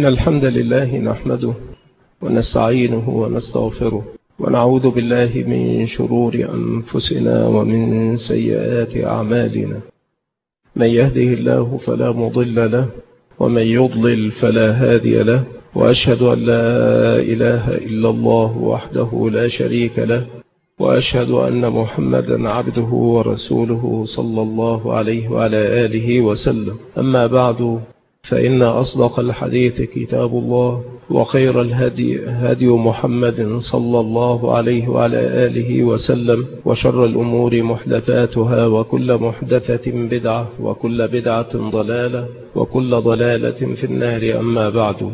إن الحمد لله نحمده ونستعينه ونستغفره ونعوذ بالله من شرور أنفسنا ومن سيئات أعمالنا. من يهده الله فلا مضل له ومن يضلل فلا هادي له، وأشهد أن لا إله إلا الله وحده لا شريك له، وأشهد أن محمدا عبده ورسوله صلى الله عليه وعلى آله وسلم. أما بعد، فإن أصدق الحديث كتاب الله، وخير الهدي هدي محمد صلى الله عليه وعلى آله وسلم، وشر الأمور محدثاتها، وكل محدثة بدعة، وكل بدعة ضلالة، وكل ضلالة في النار. أما بعد،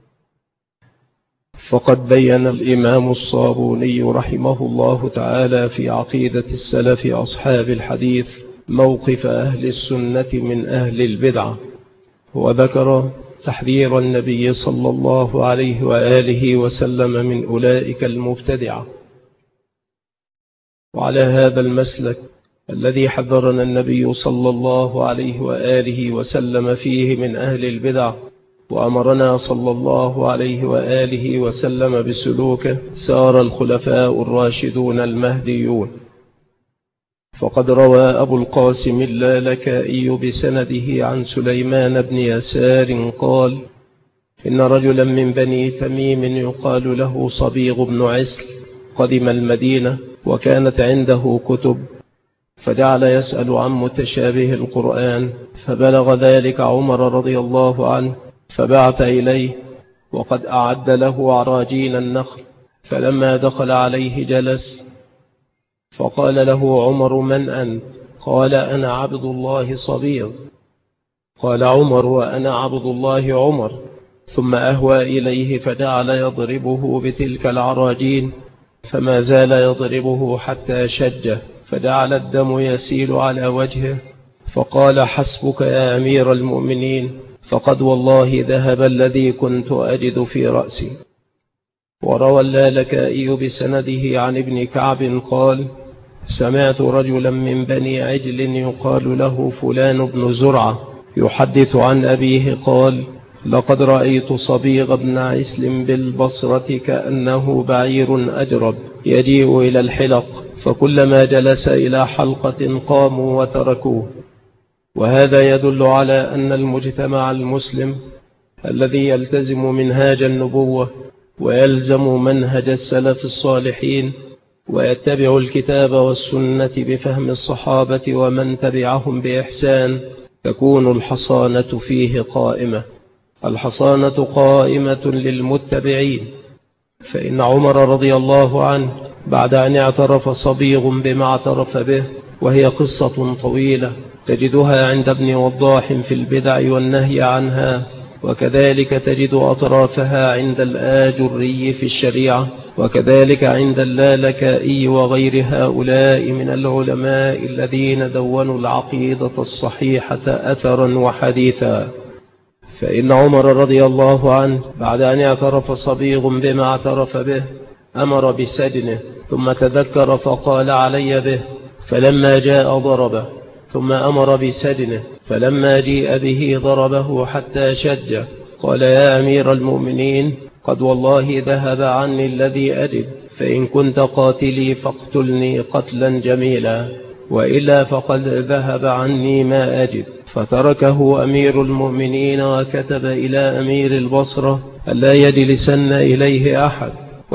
فقد بين الإمام الصابوني رحمه الله تعالى في عقيدة السلف أصحاب الحديث موقف أهل السنة من أهل البدعة، وذكر تحذير النبي صلى الله عليه وآله وسلم من أولئك المبتدعة. وعلى هذا المسلك الذي حذرنا النبي صلى الله عليه وآله وسلم فيه من أهل البدع، وأمرنا صلى الله عليه وآله وسلم بسلوكه، سار الخلفاء الراشدون المهديون. فقد روى أبو القاسم اللالكائي بسنده عن سليمان بن يسار قال: إن رجلا من بني تميم يقال له صبيغ بن عسل قدم المدينة، وكانت عنده كتب، فجعل يسأل عن متشابه القرآن، فبلغ ذلك عمر رضي الله عنه، فبعث إليه وقد أعد له عراجين النخل. فلما دخل عليه جلس، فقال له عمر: من أنت؟ قال: أنا عبد الله صبيغ. قال عمر: وأنا عبد الله عمر. ثم أهوى إليه فجعل يضربه بتلك العراجين، فما زال يضربه حتى شجه، فجعل الدم يسيل على وجهه، فقال: حسبك يا أمير المؤمنين، فقد والله ذهب الذي كنت أجد في رأسي. وروى اللالكائي بسنده عن ابن كعب قال: سمعت رجلا من بني عجل يقال له فلان بن زرعة يحدث عن أبيه قال: لقد رأيت صبيغ بن عسل بالبصرة كأنه بعير أجرب يجيء إلى الحلق، فكلما جلس إلى حلقة قاموا وتركوه. وهذا يدل على أن المجتمع المسلم الذي يلتزم منهاج النبوة ويلزم منهج السلف الصالحين ويتبع الكتاب والسنة بفهم الصحابة ومن تبعهم بإحسان، تكون الحصانة فيه قائمة. الحصانة قائمة للمتبعين. فإن عمر رضي الله عنه بعد أن اعترف صبيغ بما اعترف به، وهي قصة طويلة تجدها عند ابن وضاح في البدع والنهي عنها، وكذلك تجد أطرافها عند الآجري في الشريعة، وكذلك عند اللالكائي وغير هؤلاء من العلماء الذين دونوا العقيدة الصحيحة أثرا وحديثا. فإن عمر رضي الله عنه بعد أن اعترف صبيغ بما اعترف به أمر بسجنه، ثم تذكر فقال: علي به، فلما جاء ضربه، ثم أمر بسجنه، فلما جيء به ضربه حتى شجه. قال: يا أمير المؤمنين، قد والله ذهب عني الذي أجد، فإن كنت قاتلي فاقتلني قتلا جميلا، وإلا فقد ذهب عني ما أجد. فتركه أمير المؤمنين وكتب إلى أمير البصرة ألا يجلسن إليه أحد.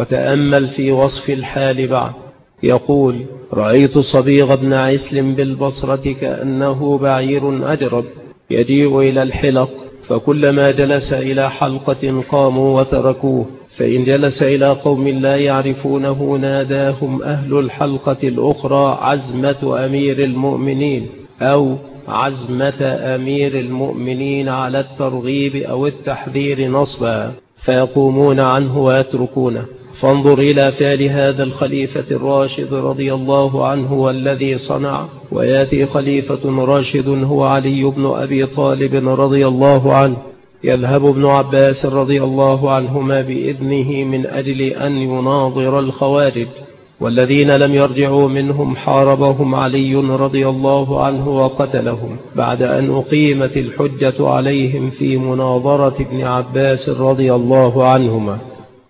وتأمل في وصف الحال بعد، يقول: رأيت صبيغ بن عسل بالبصرة كأنه بعير أجرب يجيء إلى الحلق، فكلما جلس إلى حلقة قاموا وتركوه، فإن جلس إلى قوم لا يعرفونه ناداهم أهل الحلقة الأخرى: عزمة أمير المؤمنين، أو عزمة أمير المؤمنين على الترغيب أو التحذير نصبا، فيقومون عنه ويتركونه. فانظر إلى فعل هذا الخليفة الراشد رضي الله عنه والذي صنع. ويأتي خليفة راشد هو علي بن أبي طالب رضي الله عنه، يذهب ابن عباس رضي الله عنهما بإذنه من أجل أن يناظر الخوارج، والذين لم يرجعوا منهم حاربهم علي رضي الله عنه وقتلهم بعد أن أقيمت الحجة عليهم في مناظرة ابن عباس رضي الله عنهما.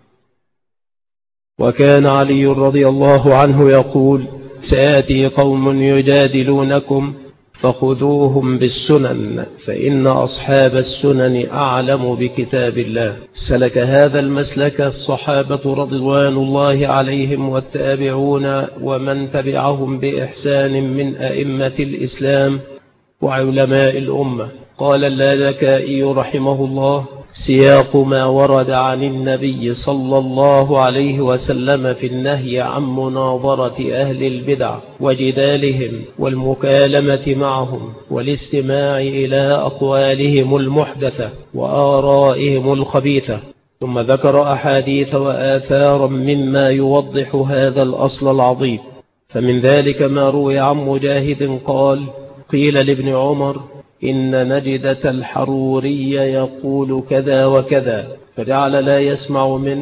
وكان علي رضي الله عنه يقول: سيأتي قوم يجادلونكم فخذوهم بالسنن فإن أصحاب السنن أعلم بكتاب الله. سلك هذا المسلك الصحابة رضوان الله عليهم والتابعون ومن تبعهم بإحسان من أئمة الإسلام وعلماء الأمة. قال اللالكائي رحمه الله: سياق ما ورد عن النبي صلى الله عليه وسلم في النهي عن مناظرة أهل البدع وجدالهم والمكالمة معهم والاستماع إلى أقوالهم المحدثة وآرائهم الخبيثة. ثم ذكر أحاديث وآثارا مما يوضح هذا الأصل العظيم. فمن ذلك ما روي عن مجاهد قال: قيل لابن عمر: إن نجدة الحروري يقول كذا وكذا، فجعل لا يسمع منه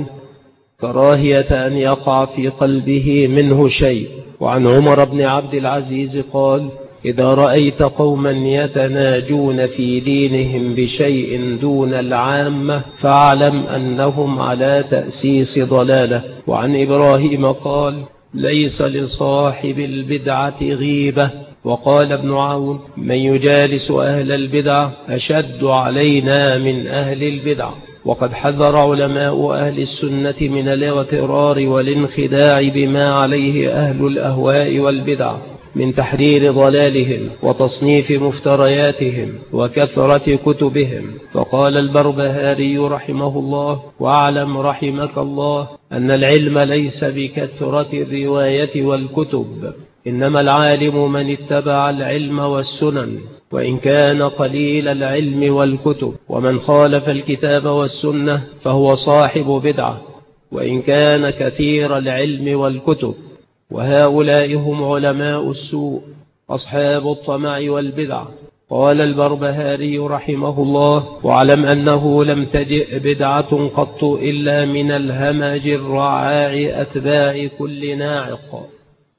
كراهية أن يقع في قلبه منه شيء. وعن عمر بن عبد العزيز قال: إذا رأيت قوما يتناجون في دينهم بشيء دون العامة فاعلم أنهم على تأسيس ضلالة. وعن إبراهيم قال: ليس لصاحب البدعة غيبة. وقال ابن عون: من يجالس أهل البدع أشد علينا من أهل البدع. وقد حذر علماء أهل السنة من الاغترار والانخداع بما عليه أهل الأهواء والبدع من تحرير ضلالهم وتصنيف مفترياتهم وكثرة كتبهم. فقال البربهاري رحمه الله: واعلم رحمك الله أن العلم ليس بكثرة الرواية والكتب، إنما العالم من اتبع العلم والسنن، وإن كان قليل العلم والكتب. ومن خالف الكتاب والسنة فهو صاحب بدعة، وإن كان كثير العلم والكتب. وهؤلاء هم علماء السوء أصحاب الطمع والبدع. قال البربهاري رحمه الله: واعلم أنه لم تجئ بدعة قط إلا من الهمج الرعاع أتباع كل ناعق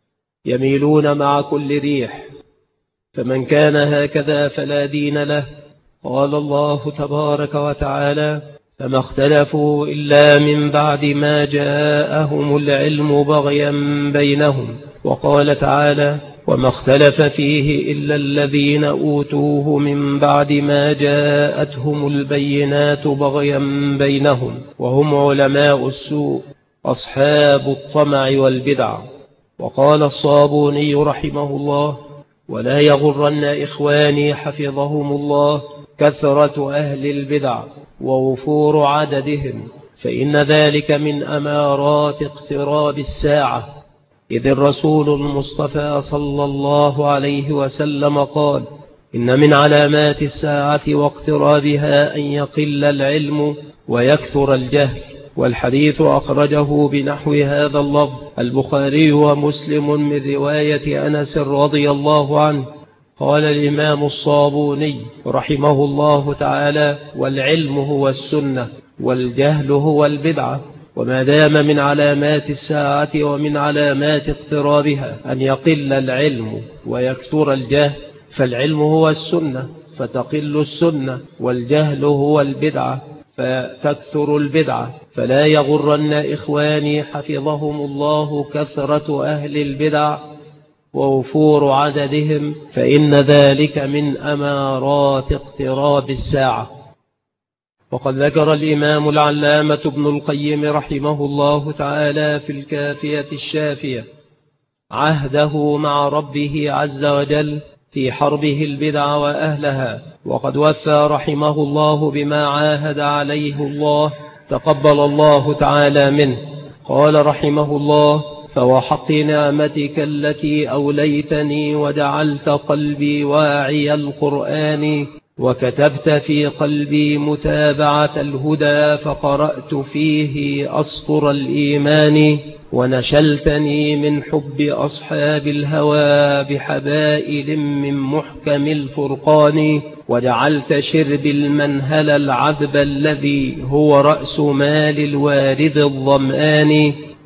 يميلون مع كل ريح، فمن كان هكذا فلا دين له. قال الله تبارك وتعالى: فما اختلفوا إلا من بعد ما جاءهم العلم بغيا بينهم. وقال تعالى: وما اختلف فيه إلا الذين أوتوه من بعد ما جاءتهم البينات بغيا بينهم وهم علماء السوء أصحاب الطمع والبدع. وقال الصابوني رحمه الله: ولا يغرن إخواني حفظهم الله كثرة أهل البدع ووفور عددهم، فإن ذلك من أمارات اقتراب الساعة. إذ الرسول المصطفى صلى الله عليه وسلم قال: إن من علامات الساعة واقترابها أن يقل العلم ويكثر الجهل. والحديث أخرجه بنحو هذا اللفظ البخاري ومسلم من رواية أنس رضي الله عنه. قال الإمام الصابوني رحمه الله تعالى: والعلم هو السنة والجهل هو البدعة. وما دام من علامات الساعة ومن علامات اقترابها أن يقل العلم ويكثر الجهل، فالعلم هو السنة فتقل السنة، والجهل هو البدعة فتكثر البدعة. فلا يغرن إخواني حفظهم الله كثرة أهل البدع ووفور عددهم، فإن ذلك من أمارات اقتراب الساعة. وقد ذكر الإمام العلامة ابن القيم رحمه الله تعالى في الكافية الشافية عهده مع ربه عز وجل في حربه البدع وأهلها، وقد وفى رحمه الله بما عاهد عليه الله تقبل الله تعالى منه. قال رحمه الله: فوحق نعمتك التي أوليتني وجعلت قلبي واعي القرآن، وكتبت في قلبي متابعة الهدى، فقرأت فيه أسطر الإيمان، ونشلتني من حب أصحاب الهوى بحبائل من محكم الفرقان، وجعلت شرب المنهل العذب الذي هو رأس مال الوارد الظمآن،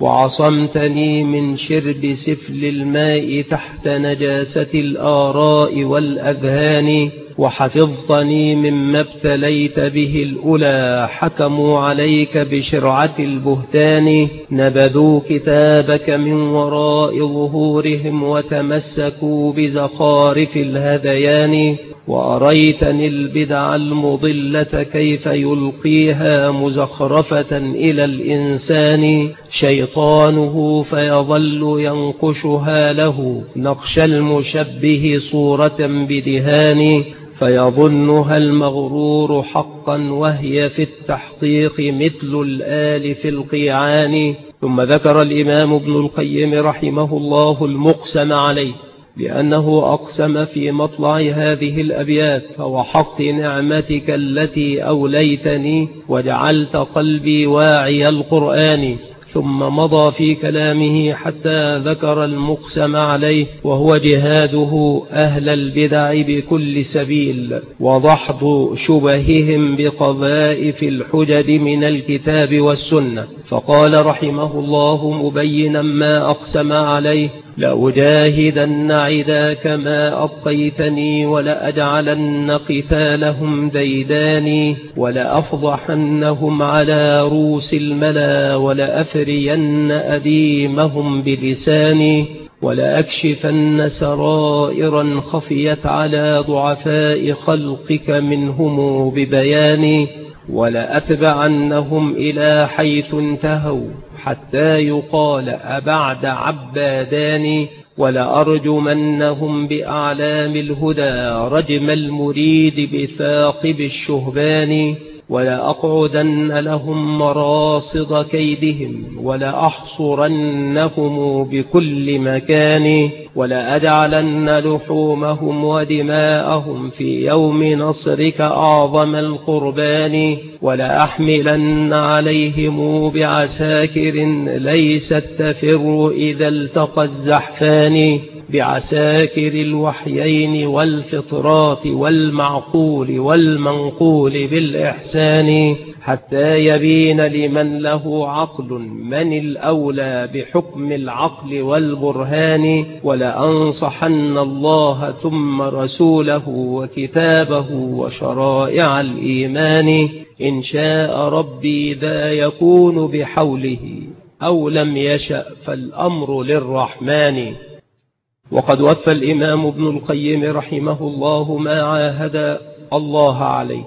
وعصمتني من شرب سفل الماء تحت نجاسة الآراء والأذهان، وحفظتني مما ابتليت به الأولى حكموا عليك بشرعة البهتان، نبذوا كتابك من وراء ظهورهم وتمسكوا بزخارف الهذيان، وأريتني البدع المضلة كيف يلقيها مزخرفة إلى الإنسان، شيطانه فيظل ينقشها له نقش المشبه صورة بدهان، فيظنها المغرور حقا وهي في التحقيق مثل الآل في القيعان. ثم ذكر الإمام ابن القيم رحمه الله المقسم عليه، لأنه أقسم في مطلع هذه الأبيات: فوحق نعمتك التي أوليتني وجعلت قلبي واعي القرآن. ثم مضى في كلامه حتى ذكر المقسم عليه، وهو جهاده أهل البدع بكل سبيل، وضحض شبههم بقذائف الحجج من الكتاب والسنة. فقال رحمه الله مبينا ما أقسم عليه: لأجاهدن عداك ما أبقيتني، ولأجعلن قتالهم ديداني، ولأفضحنهم على رؤوس الملا، ولأفرين أديمهم بلساني، ولأكشفن سرائرا خفيت على ضعفاء خلقك منهم ببياني، ولأتبعنهم إلى حيث انتهوا حتى يقال أبعد عبادان، ولأرجمنهم بأعلام الهدى رجم المريد بثاقب الشهبان، ولأقعدن لهم مراصد كيدهم، ولأحصرنهم بكل مكان، ولأجعلن لحومهم ودماءهم في يوم نصرك أعظم القربان، ولأحملن عليهم بعساكر ليست تفر إذا التقى الزحفان، بعساكر الوحيين والفطرات والمعقول والمنقول بالإحسان، حتى يبين لمن له عقل من الأولى بحكم العقل والبرهان. ولأنصحن الله ثم رسوله وكتابه وشرائع الإيمان، إن شاء ربي ذا يكون بحوله، أو لم يشأ فالأمر للرحمن. وقد وفى الإمام ابن القيم رحمه الله ما عاهد الله عليه،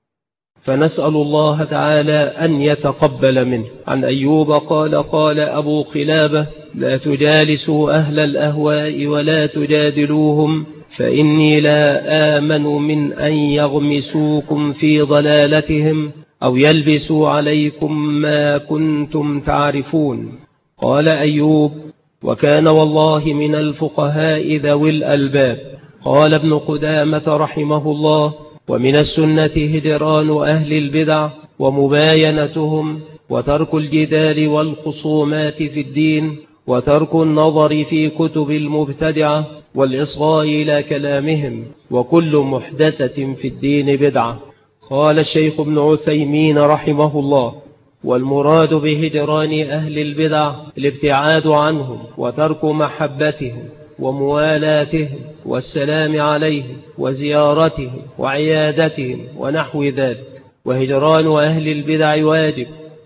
فنسأل الله تعالى أن يتقبل منه. عن أيوب قال: قال أبو قلابة: لا تجالسوا أهل الأهواء ولا تجادلوهم، فإني لا آمن من أن يغمسوكم في ضلالتهم أو يلبسوا عليكم ما كنتم تعرفون. قال أيوب: وكان والله من الفقهاء ذوي الألباب. قال ابن قدامة رحمه الله: ومن السنة هجران أهل البدع ومباينتهم، وترك الجدال والخصومات في الدين، وترك النظر في كتب المبتدعة، والإصغاء إلى كلامهم، وكل محدثة في الدين بدعة. قال الشيخ ابن عثيمين رحمه الله: والمراد بهجران أهل البدع الابتعاد عنهم، وترك محبتهم وموالاتهم والسلام عليهم وزيارتهم وعيادتهم ونحو ذلك. وهجران أهل البدع واجب،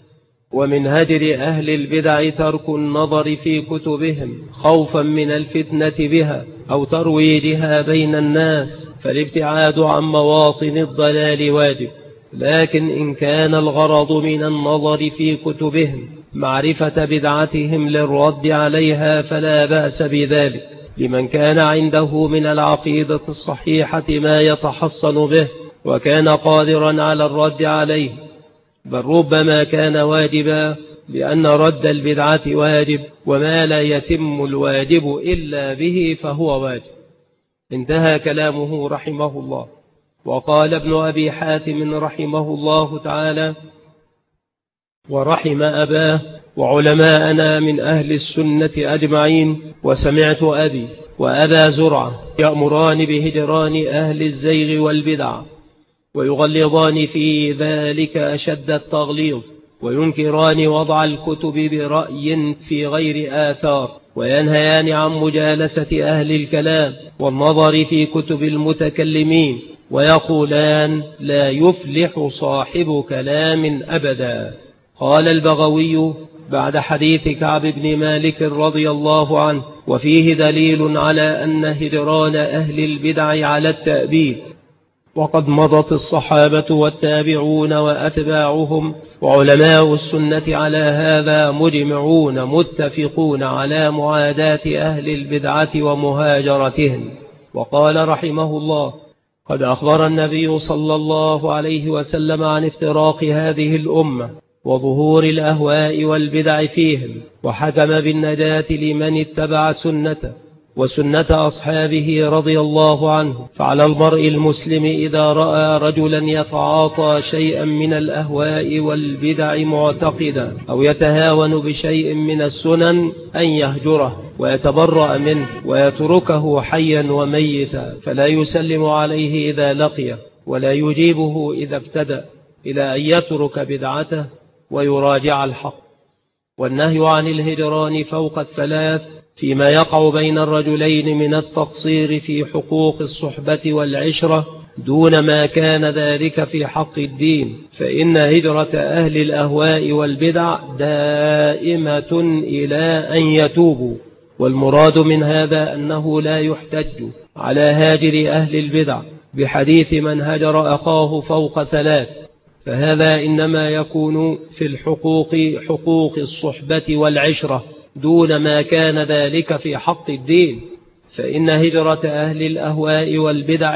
ومن هجر أهل البدع ترك النظر في كتبهم خوفا من الفتنة بها أو ترويجها بين الناس، فالابتعاد عن مواطن الضلال واجب. لكن إن كان الغرض من النظر في كتبهم معرفة بدعتهم للرد عليها فلا بأس بذلك، لمن كان عنده من العقيدة الصحيحة ما يتحصن به وكان قادرا على الرد عليه، بل ربما كان واجبا، لأن رد البدعة واجب، وما لا يتم الواجب إلا به فهو واجب. انتهى كلامه رحمه الله. وقال ابن أبي حاتم رحمه الله تعالى: ورحم أباه وعلماءنا من أهل السنة أجمعين، وسمعت أبي وأبا زرعة يأمران بهجران أهل الزيغ والبدع، ويغلظان في ذلك أشد التغليظ، وينكران وضع الكتب برأي في غير آثار، وينهيان عن مجالسة أهل الكلام والنظر في كتب المتكلمين، ويقولان لا يفلح صاحب كلام أبدا. قال البغوي بعد حديث كعب بن مالك رضي الله عنه: وفيه دليل على أن هجران أهل البدع على التأبيد، وقد مضت الصحابة والتابعون وأتباعهم وعلماء السنة على هذا مجمعون متفقون على معاداة أهل البدعة ومهاجرتهم. وقال رحمه الله: قد أخبر النبي صلى الله عليه وسلم عن افتراق هذه الأمة وظهور الأهواء والبدع فيهم، وحكم بالنجاة لمن اتبع سنته وسنة أصحابه رضي الله عنه. فعلى المرء المسلم إذا رأى رجلا يتعاطى شيئا من الأهواء والبدع معتقدا أو يتهاون بشيء من السنن أن يهجره ويتبرأ منه ويتركه حيا وميتا، فلا يسلم عليه إذا لقيه ولا يجيبه إذا ابتدأ، إلى أن يترك بدعته ويراجع الحق. والنهي عن الهجران فوق الثلاث فيما يقع بين الرجلين من التقصير في حقوق الصحبة والعشرة دون ما كان ذلك في حق الدين، فإن هجرة أهل الأهواء والبدع دائمة إلى أن يتوبوا. والمراد من هذا أنه لا يحتج على هاجر أهل البدع بحديث من هجر أخاه فوق ثلاث، فهذا إنما يكون في الحقوق حقوق الصحبة والعشرة دون ما كان ذلك في حق الدين، فإن هجرة أهل الأهواء والبدع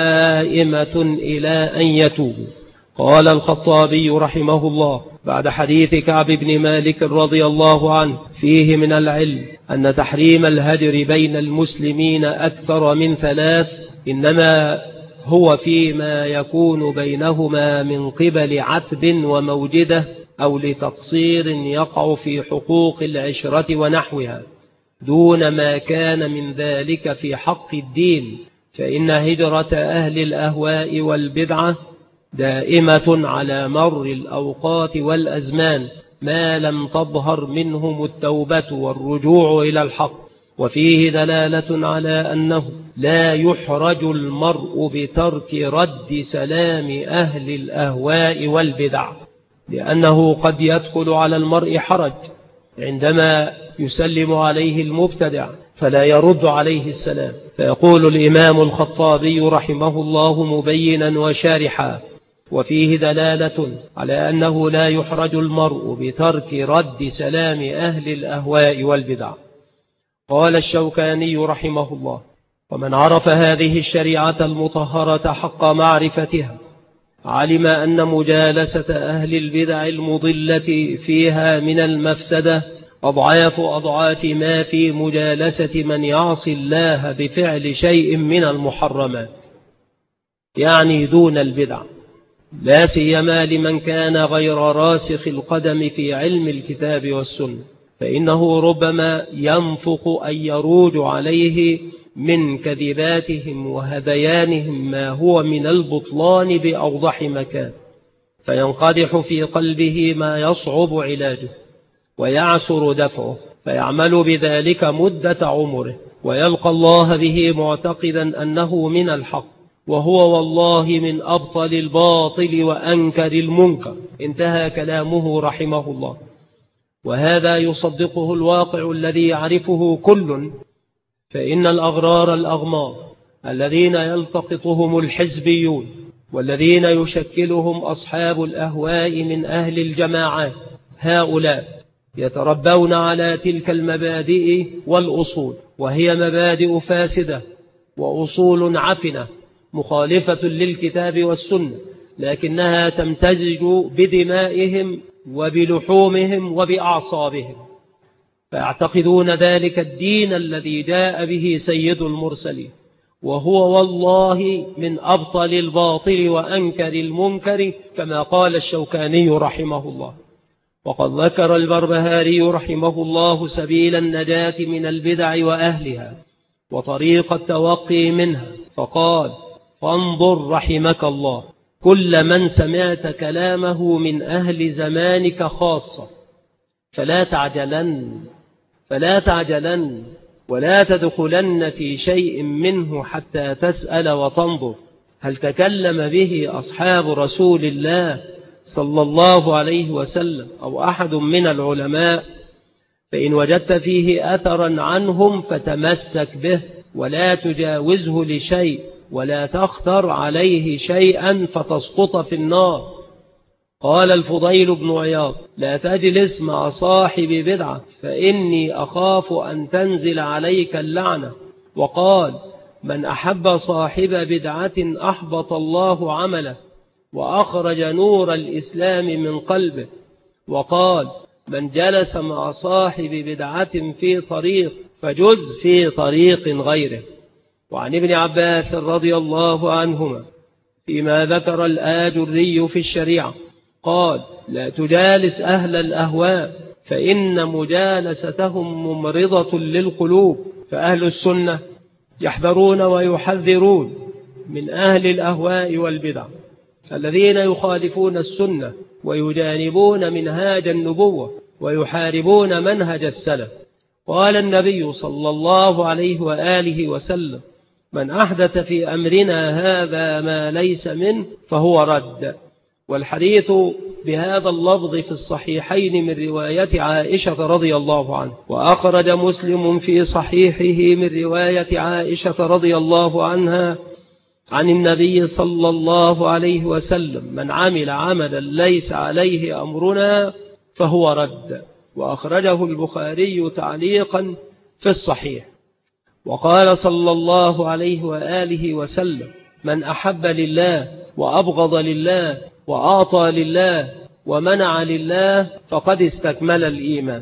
دائمة إلى أن يتوبوا. قال الخطابي رحمه الله بعد حديث كعب بن مالك رضي الله عنه: فيه من العلم أن تحريم الهجر بين المسلمين أكثر من ثلاث إنما هو فيما يكون بينهما من قبل عتب وموجدة أو لتقصير يقع في حقوق العشرة ونحوها دون ما كان من ذلك في حق الدين، فإن هجرة أهل الأهواء والبدعة دائمة على مر الأوقات والأزمان ما لم تظهر منهم التوبة والرجوع إلى الحق. وفيه دلالة على أنه لا يحرج المرء بترك رد سلام أهل الأهواء والبدع، لأنه قد يدخل على المرء حرج عندما يسلم عليه المبتدع فلا يرد عليه السلام. فيقول الإمام الخطابي رحمه الله مبينا وشارحا: وفيه دلالة على أنه لا يحرج المرء بترك رد سلام أهل الأهواء والبدع. قال الشوكاني رحمه الله: ومن عرف هذه الشريعة المطهرة حق معرفتها علم أن مجالسة أهل البدع المضلة فيها من المفسدة أضعاف ما في مجالسة من يعصي الله بفعل شيء من المحرمات، يعني دون البدع، لا سيما لمن كان غير راسخ القدم في علم الكتاب والسنة، فإنه ربما ينفق أن يروج عليه من كذباتهم وهذيانهم ما هو من البطلان بأوضح مكان، فينقدح في قلبه ما يصعب علاجه ويعسر دفعه، فيعمل بذلك مدة عمره ويلقى الله به معتقدا أنه من الحق، وهو والله من أبطل الباطل وأنكر المنكر. انتهى كلامه رحمه الله. وهذا يصدقه الواقع الذي يعرفه كل، فإن الأغرار الأغمار الذين يلتقطهم الحزبيون والذين يشكلهم أصحاب الأهواء من أهل الجماعات، هؤلاء يتربون على تلك المبادئ والأصول، وهي مبادئ فاسدة وأصول عفنة مخالفة للكتاب والسنة، لكنها تمتزج بدمائهم وبلحومهم وبأعصابهم، فيعتقدون ذلك الدين الذي جاء به سيد المرسلين، وهو والله من أبطل الباطل وأنكر المنكر، كما قال الشوكاني رحمه الله. وقد ذكر البربهاري رحمه الله سبيل النجاة من البدع وأهلها وطريق التوقي منها، فقال: فانظر رحمك الله كل من سمعت كلامه من أهل زمانك خاصة، فلا تعجلن ولا تدخلن في شيء منه حتى تسأل وتنظر هل تكلم به أصحاب رسول الله صلى الله عليه وسلم أو أحد من العلماء، فإن وجدت فيه أثرا عنهم فتمسك به ولا تجاوزه لشيء ولا تختر عليه شيئا فتسقط في النار. قال الفضيل بن عياض: لا تجلس مع صاحب بدعة فإني أخاف أن تنزل عليك اللعنة. وقال: من أحب صاحب بدعة أحبط الله عمله وأخرج نور الإسلام من قلبه. وقال: من جلس مع صاحب بدعة في طريق فجز في طريق غيره. وعن ابن عباس رضي الله عنهما فيما ذكر الآجري في الشريعة قال: لا تجالس أهل الأهواء فإن مجالستهم ممرضة للقلوب. فأهل السنة يحذرون ويحذرون من أهل الأهواء والبدع الذين يخالفون السنة ويجانبون منهاج النبوة ويحاربون منهج السلف. قال النبي صلى الله عليه وآله وسلم: من أحدث في أمرنا هذا ما ليس منه فهو رد. والحديث بهذا اللفظ في الصحيحين من رواية عائشة رضي الله عنها، وأخرج مسلم في صحيحه من رواية عائشة رضي الله عنها عن النبي صلى الله عليه وسلم: من عمل عملا ليس عليه أمرنا فهو رد. وأخرجه البخاري تعليقا في الصحيح. وقال صلى الله عليه وآله وسلم: من أحب لله وأبغض لله وأعطى لله ومنع لله فقد استكمل الإيمان.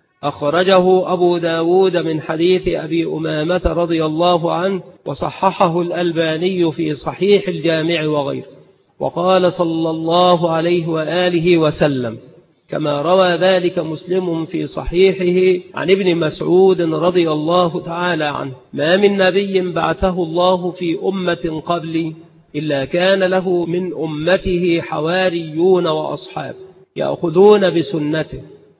أخرجه أبو داود من حديث أبي أمامة رضي الله عنه، وصححه الألباني في صحيح الجامع وغيره. وقال صلى الله عليه وآله وسلم كما روى ذلك مسلم في صحيحه عن ابن مسعود رضي الله تعالى عنه: ما من نبي بعثه الله في أمة قبلي إلا كان له من أمته حواريون وأصحاب يأخذون بسنته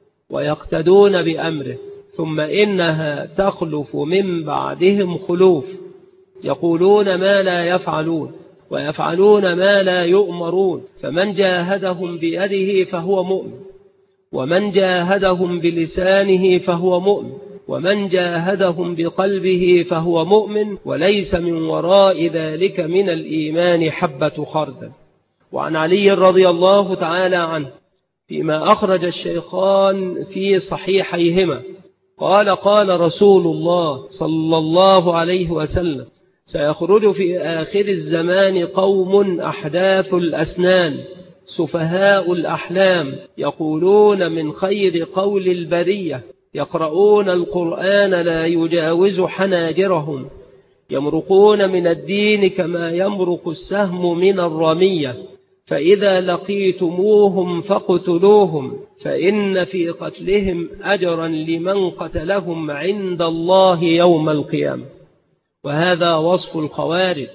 ويقتدون بأمره، ثم إنها تخلف من بعدهم خلوف يقولون ما لا يفعلون ويفعلون ما لا يؤمرون، فمن جاهدهم بيده فهو مؤمن، ومن جاهدهم بلسانه فهو مؤمن، ومن جاهدهم بقلبه فهو مؤمن، وليس من وراء ذلك من الإيمان حبة خردل. وعن علي رضي الله تعالى عنه فيما أخرج الشيخان في صحيحيهما قال: قال رسول الله صلى الله عليه وسلم: سيخرج في آخر الزمان قوم أحداث الأسنان سفهاء الأحلام يقولون من خير قول البرية، يقرؤون القرآن لا يجاوز حناجرهم، يمرقون من الدين كما يمرق السهم من الرمية، فإذا لقيتموهم فاقتلوهم فإن في قتلهم أجرا لمن قتلهم عند الله يوم القيامة. وهذا وصف الخوارج،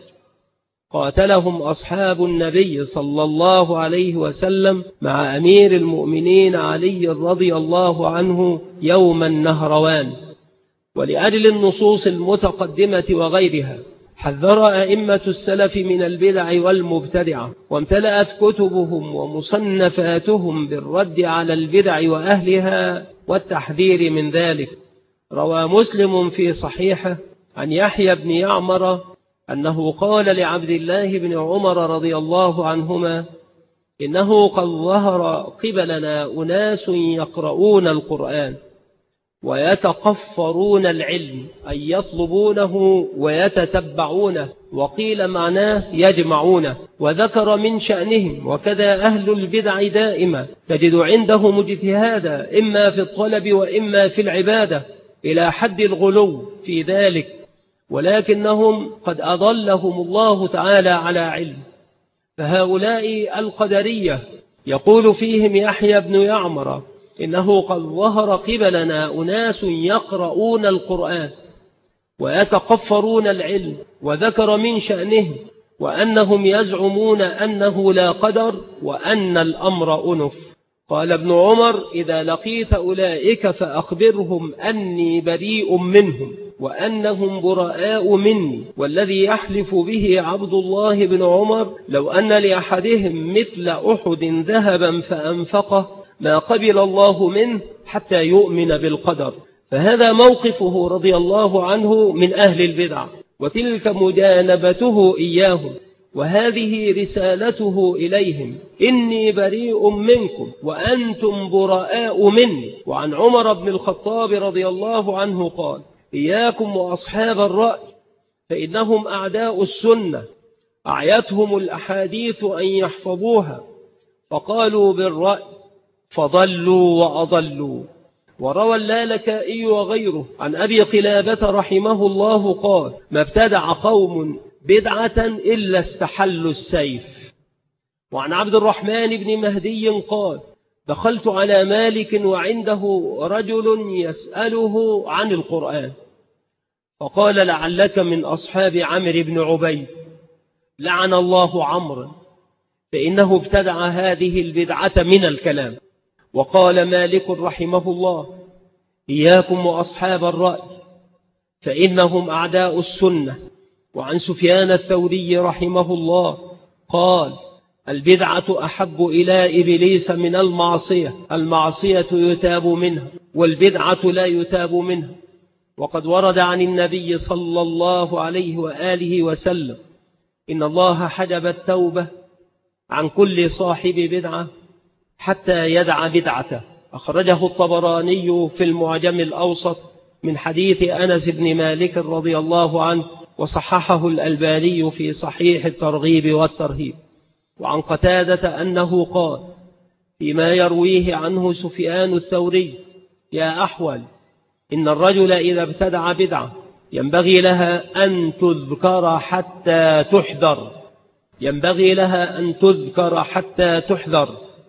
قاتلهم أصحاب النبي صلى الله عليه وسلم مع أمير المؤمنين علي رضي الله عنه يوم النهروان. ولأجل النصوص المتقدمة وغيرها حذر أئمة السلف من البدع والمبتدعة، وامتلأت كتبهم ومصنفاتهم بالرد على البدع وأهلها والتحذير من ذلك. روى مسلم في صحيحه عن يحيى بن يعمر أنه قال لعبد الله بن عمر رضي الله عنهما: إنه قد ظهر قبلنا أناس يقرؤون القرآن ويتقفرون العلم، أي يطلبونه ويتتبعونه، وقيل معناه يجمعونه، وذكر من شأنهم: وكذا أهل البدع دائما تجد عندهم اجتهادا إما في الطلب وإما في العبادة إلى حد الغلو في ذلك، ولكنهم قد أضلهم الله تعالى على علم. فهؤلاء القدرية يقول فيهم يحيى بن يعمر: إنه قد ظهر قبلنا أناس يقرؤون القرآن ويتقفرون العلم، وذكر من شأنهم: وأنهم يزعمون أنه لا قدر وأن الأمر أنف. قال ابن عمر: إذا لقيت أولئك فأخبرهم أني بريء منهم وأنهم براء مني، والذي يحلف به عبد الله بن عمر لو أن لأحدهم مثل أحد ذهبا فأنفقه ما قبل الله منه حتى يؤمن بالقدر. فهذا موقفه رضي الله عنه من أهل البدع، وتلك مجانبته إياهم، وهذه رسالته إليهم: إني بريء منكم وأنتم براء مني. وعن عمر بن الخطاب رضي الله عنه قال: إياكم وأصحاب الرأي فإنهم أعداء السنة، أعيتهم الأحاديث أن يحفظوها فقالوا بالرأي فضلوا وأضلوا. وروى اللالكائي وغيره عن أبي قلابة رحمه الله قال: ما ابتدع قوم بدعة إلا استحلوا السيف. وعن عبد الرحمن بن مهدي قال: دخلت على مالك وعنده رجل يسأله عن القرآن، فقال: لعلك من أصحاب عمرو بن عبيد، لعن الله عمرو، فإنه ابتدع هذه البدعة من الكلام. وقال مالك رحمه الله: إياكم وأصحاب الرأي فإنهم أعداء السنة. وعن سفيان الثوري رحمه الله قال: البدعة أحب إلى إبليس من المعصية، المعصية يتاب منها والبدعة لا يتاب منها. وقد ورد عن النبي صلى الله عليه وآله وسلم: إن الله حجب التوبة عن كل صاحب بدعة حتى يدع بدعته. أخرجه الطبراني في المعجم الأوسط من حديث أنس بن مالك رضي الله عنه، وصححه الألباني في صحيح الترغيب والترهيب. وعن قتادة أنه قال فيما يرويه عنه سفيان الثوري: يا أحول، إن الرجل إذا ابتدع بدعة ينبغي لها أن تذكر حتى تحذر، ينبغي لها أن تذكر حتى تحذر.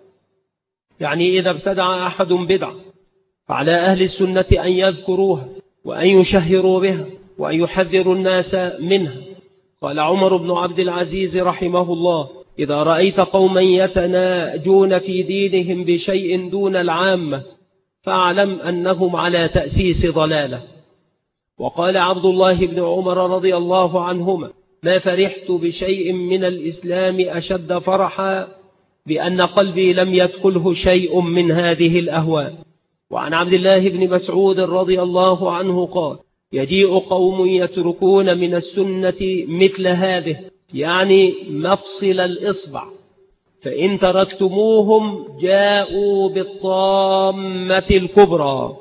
يعني إذا ابتدع أحد بدعة فعلى أهل السنة أن يذكروها وأن يشهروا بها وأن يحذروا الناس منها. قال عمر بن عبد العزيز رحمه الله: إذا رأيت قوما يتناجون في دينهم بشيء دون العامة فاعلم أنهم على تأسيس ضلالة. وقال عبد الله بن عمر رضي الله عنهما: ما فرحت بشيء من الإسلام أشد فرحا بأن قلبي لم يدخله شيء من هذه الأهواء. وعن عبد الله بن مسعود رضي الله عنه قال: يجيء قوم يتركون من السنة مثل هذه، يعني مفصل الإصبع، فإن تركتموهم جاءوا بالطامة الكبرى،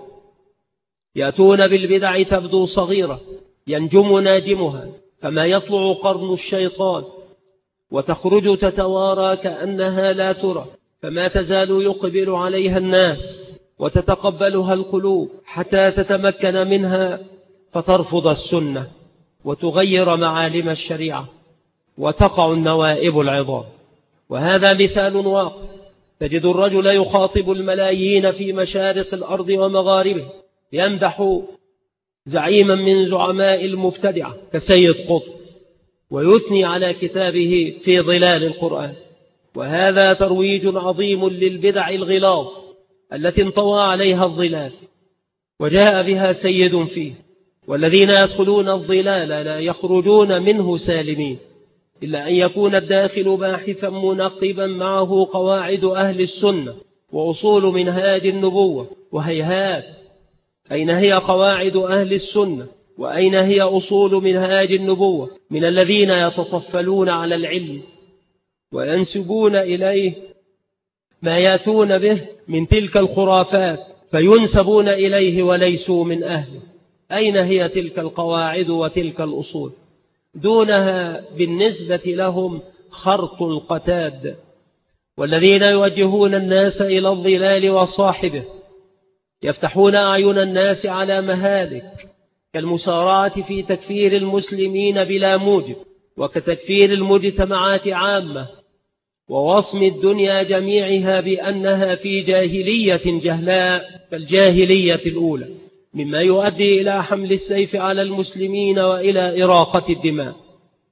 يأتون بالبدع تبدو صغيرة ينجم ناجمها كما يطلع قرن الشيطان، وتخرج تتوارى كأنها لا ترى، فما تزال يقبل عليها الناس وتتقبلها القلوب حتى تتمكن منها فترفض السنة وتغير معالم الشريعة وتقع النوائب العظام. وهذا مثال واقع، تجد الرجل يخاطب الملايين في مشارق الأرض ومغاربه، يمدح زعيما من زعماء المبتدعة كسيد قطب ويثني على كتابه في ظلال القرآن. وهذا ترويج عظيم للبدع الغلاظ التي انطوى عليها الظلال وجاء بها سيد فيه، والذين يدخلون الظلال لا يخرجون منه سالمين، إلا أن يكون الداخل باحثا منقبا معه قواعد أهل السنة وأصول منهاج النبوة. وهيهات، أين هي قواعد أهل السنة وأين هي أصول منهاج النبوة من الذين يتطفلون على العلم وينسبون إليه ما يأتون به من تلك الخرافات فينسبون إليه وليسوا من أهله؟ أين هي تلك القواعد وتلك الأصول؟ دونها بالنسبة لهم خرط القتاد. والذين يوجهون الناس إلى الظلال وصاحبه يفتحون أعين الناس على مهالك، كالمسارعة في تكفير المسلمين بلا موجب، وكتكفير المجتمعات عامة، ووصم الدنيا جميعها بأنها في جاهلية جهلاء كالجاهلية الأولى، مما يؤدي إلى حمل السيف على المسلمين وإلى إراقة الدماء.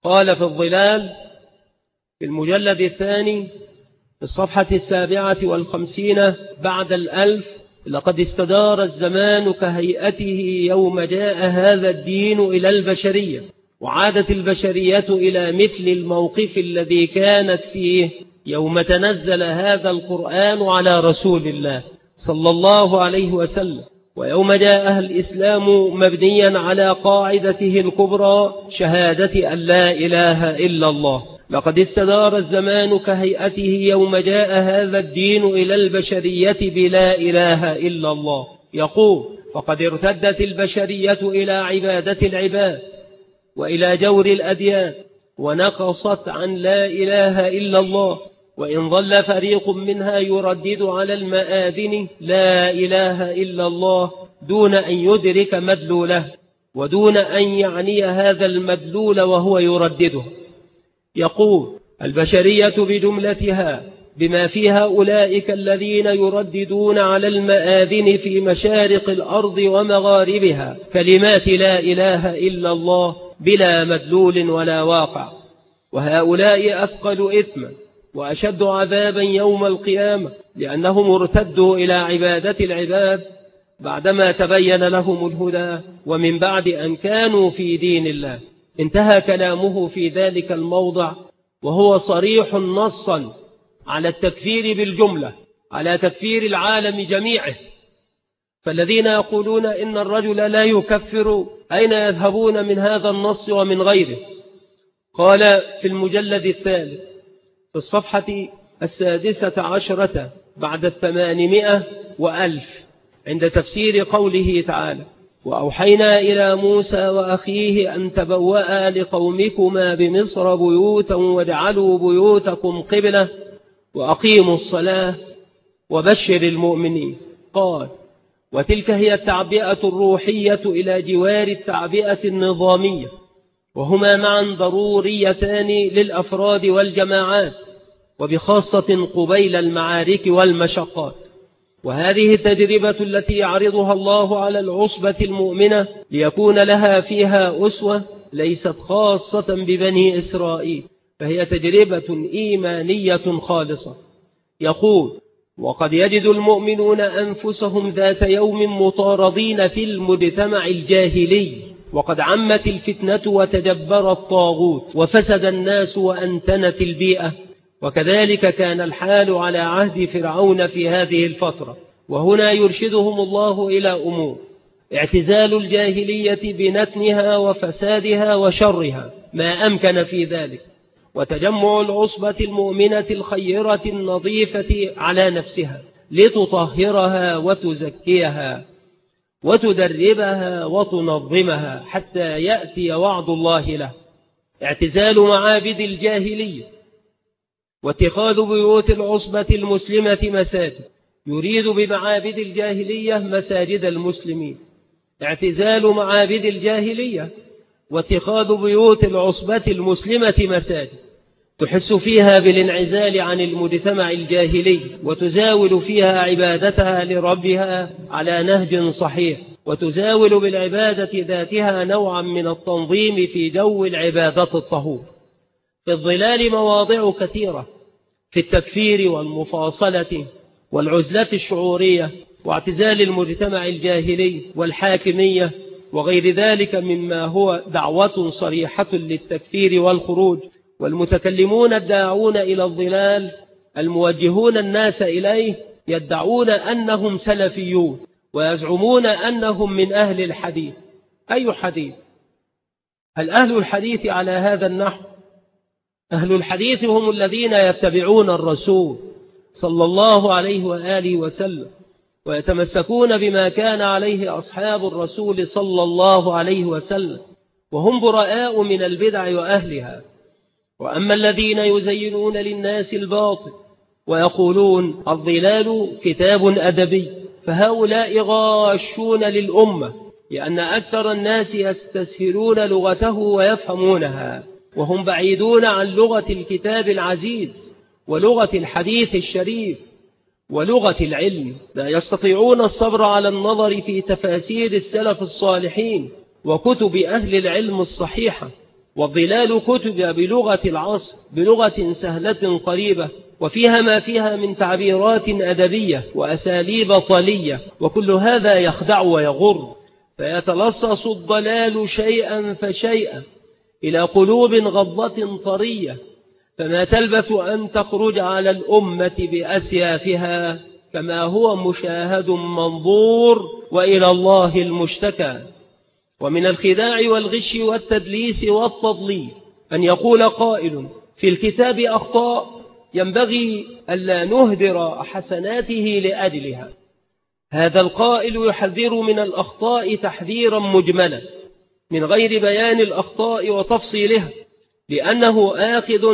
قال في الظلال في المجلد الثاني في الصفحة 57 بعد 1000: لقد استدار الزمان كهيئته يوم جاء هذا الدين إلى البشرية، وعادت البشرية إلى مثل الموقف الذي كانت فيه يوم تنزل هذا القرآن على رسول الله صلى الله عليه وسلم، ويوم جاء الإسلام مبنيا على قاعدته الكبرى شهادة أن لا إله إلا الله. لقد استدار الزمان كهيئته يوم جاء هذا الدين إلى البشرية بلا إله إلا الله. يقول: فقد ارتدت البشرية إلى عبادة العباد وإلى جور الأديان، ونقصت عن لا إله إلا الله، وإن ظل فريق منها يردد على المآذن لا إله إلا الله دون أن يدرك مدلوله، ودون أن يعني هذا المدلول وهو يردده. يقول: البشرية بجملتها بما فيها أولئك الذين يرددون على المآذن في مشارق الأرض ومغاربها كلمات لا إله إلا الله بلا مدلول ولا واقع، وهؤلاء أثقل إثما وأشد عذابا يوم القيامة، لأنهم ارتدوا إلى عبادة العباد بعدما تبين لهم الهدى ومن بعد أن كانوا في دين الله. انتهى كلامه في ذلك الموضع وهو صريح نصا على التكفير بالجملة، على تكفير العالم جميعه. فالذين يقولون إن الرجل لا يكفر أين يذهبون من هذا النص ومن غيره؟ قال في المجلد الثالث في الصفحة 16 بعد 800 وألف عند تفسير قوله تعالى: وأوحينا إلى موسى وأخيه أن تبوأ لقومكما بمصر بيوتا واجعلوا بيوتكم قبلة وأقيموا الصلاة وبشر المؤمنين. قال: وتلك هي التعبئة الروحية إلى جوار التعبئة النظامية، وهما معا ضروريتان للأفراد والجماعات، وبخاصة قبيل المعارك والمشقات. وهذه التجربة التي يعرضها الله على العصبة المؤمنة ليكون لها فيها أسوة ليست خاصة ببني إسرائيل، فهي تجربة إيمانية خالصة. يقول: وقد يجد المؤمنون أنفسهم ذات يوم مطاردين في المجتمع الجاهلي، وقد عمت الفتنة وتجبر الطاغوت وفسد الناس وأنتنت البيئة، وكذلك كان الحال على عهد فرعون في هذه الفترة. وهنا يرشدهم الله إلى أمور: اعتزال الجاهلية بنتنها وفسادها وشرها ما أمكن في ذلك، وتجمع العصبة المؤمنة الخيرة النظيفة على نفسها لتطهرها وتزكيها وتدربها وتنظمها حتى يأتي وعد الله له. اعتزال معابد الجاهلية واتخاذ بيوت العصبة المسلمة مساجد، يريد بمعابد الجاهلية مساجد المسلمين. اعتزال معابد الجاهلية واتخاذ بيوت العصبة المسلمة مساجد تحس فيها بالانعزال عن المجتمع الجاهلي، وتزاول فيها عبادتها لربها على نهج صحيح، وتزاول بالعبادة ذاتها نوعا من التنظيم في جو العبادة الطهور. في الظلال مواضع كثيرة في التكفير والمفاصلة والعزلة الشعورية واعتزال المجتمع الجاهلي والحاكمية وغير ذلك مما هو دعوة صريحة للتكفير والخروج. والمتكلمون الداعون إلى الظلال الموجهون الناس إليه يدعون أنهم سلفيون ويزعمون أنهم من أهل الحديث. أي حديث؟ هل أهل الحديث على هذا النحو؟ أهل الحديث هم الذين يتبعون الرسول صلى الله عليه وآله وسلم ويتمسكون بما كان عليه أصحاب الرسول صلى الله عليه وسلم، وهم براء من البدع وأهلها. وأما الذين يزينون للناس الباطل ويقولون الظلال كتاب أدبي، فهؤلاء غاشون للأمة، لأن أكثر الناس يستسهلون لغته ويفهمونها، وهم بعيدون عن لغة الكتاب العزيز ولغة الحديث الشريف ولغة العلم. لا يستطيعون الصبر على النظر في تفاسير السلف الصالحين وكتب أهل العلم الصحيحة، والظلال كتب بلغة العصر بلغة سهلة قريبة، وفيها ما فيها من تعبيرات أدبية وأساليب طلية، وكل هذا يخدع ويغر، فيتلصص الضلال شيئا فشيئا إلى قلوب غضة طرية، فما تلبث أن تخرج على الأمة بأسيافها كما هو مشاهد منظور، وإلى الله المشتكى. ومن الخداع والغش والتدليس والتضليل أن يقول قائل في الكتاب أخطاء ينبغي ألا نهدر حسناته لأجلها. هذا القائل يحذر من الأخطاء تحذيرا مجملا من غير بيان الأخطاء وتفصيلها، لأنه آخذ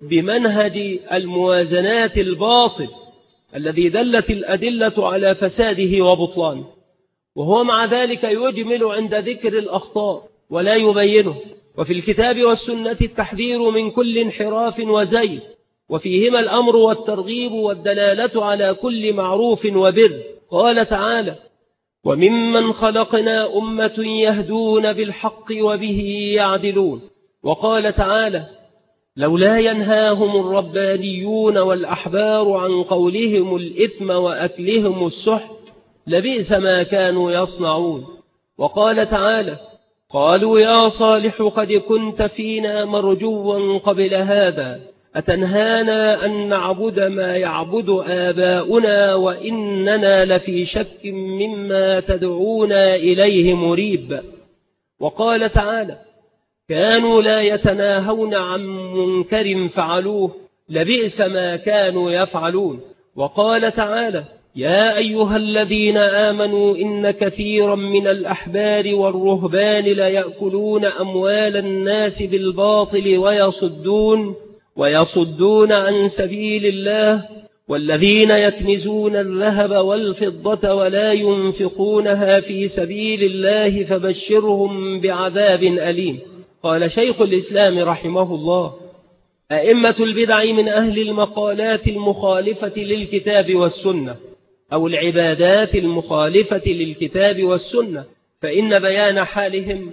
بمنهج الموازنات الباطل الذي دلت الأدلة على فساده وبطلانه، وهو مع ذلك يجمل عند ذكر الأخطاء ولا يبينه. وفي الكتاب والسنة التحذير من كل انحراف وزيغ، وفيهما الأمر والترغيب والدلالة على كل معروف وبر. قال تعالى: وممن خلقنا أمة يهدون بالحق وبه يعدلون. وقال تعالى: لولا ينهاهم الربانيون والأحبار عن قولهم الإثم وأكلهم السحت لبئس ما كانوا يصنعون. وقال تعالى: قالوا يا صالح قد كنت فينا مرجوا قبل هذا أتنهانا أن نعبد ما يعبد آباؤنا وإننا لفي شك مما تدعونا إليه مريب. وقال تعالى: كانوا لا يتناهون عن منكر فعلوه لبئس ما كانوا يفعلون. وقال تعالى: يا أيها الذين آمنوا إن كثيرا من الأحبار والرهبان ليأكلون أموال الناس بالباطل ويصدون عن سبيل الله والذين يكنزون الذهب والفضة ولا ينفقونها في سبيل الله فبشرهم بعذاب أليم. قال شيخ الإسلام رحمه الله: أئمة البدع من أهل المقالات المخالفة للكتاب والسنة أو العبادات المخالفة للكتاب والسنة، فإن بيان حالهم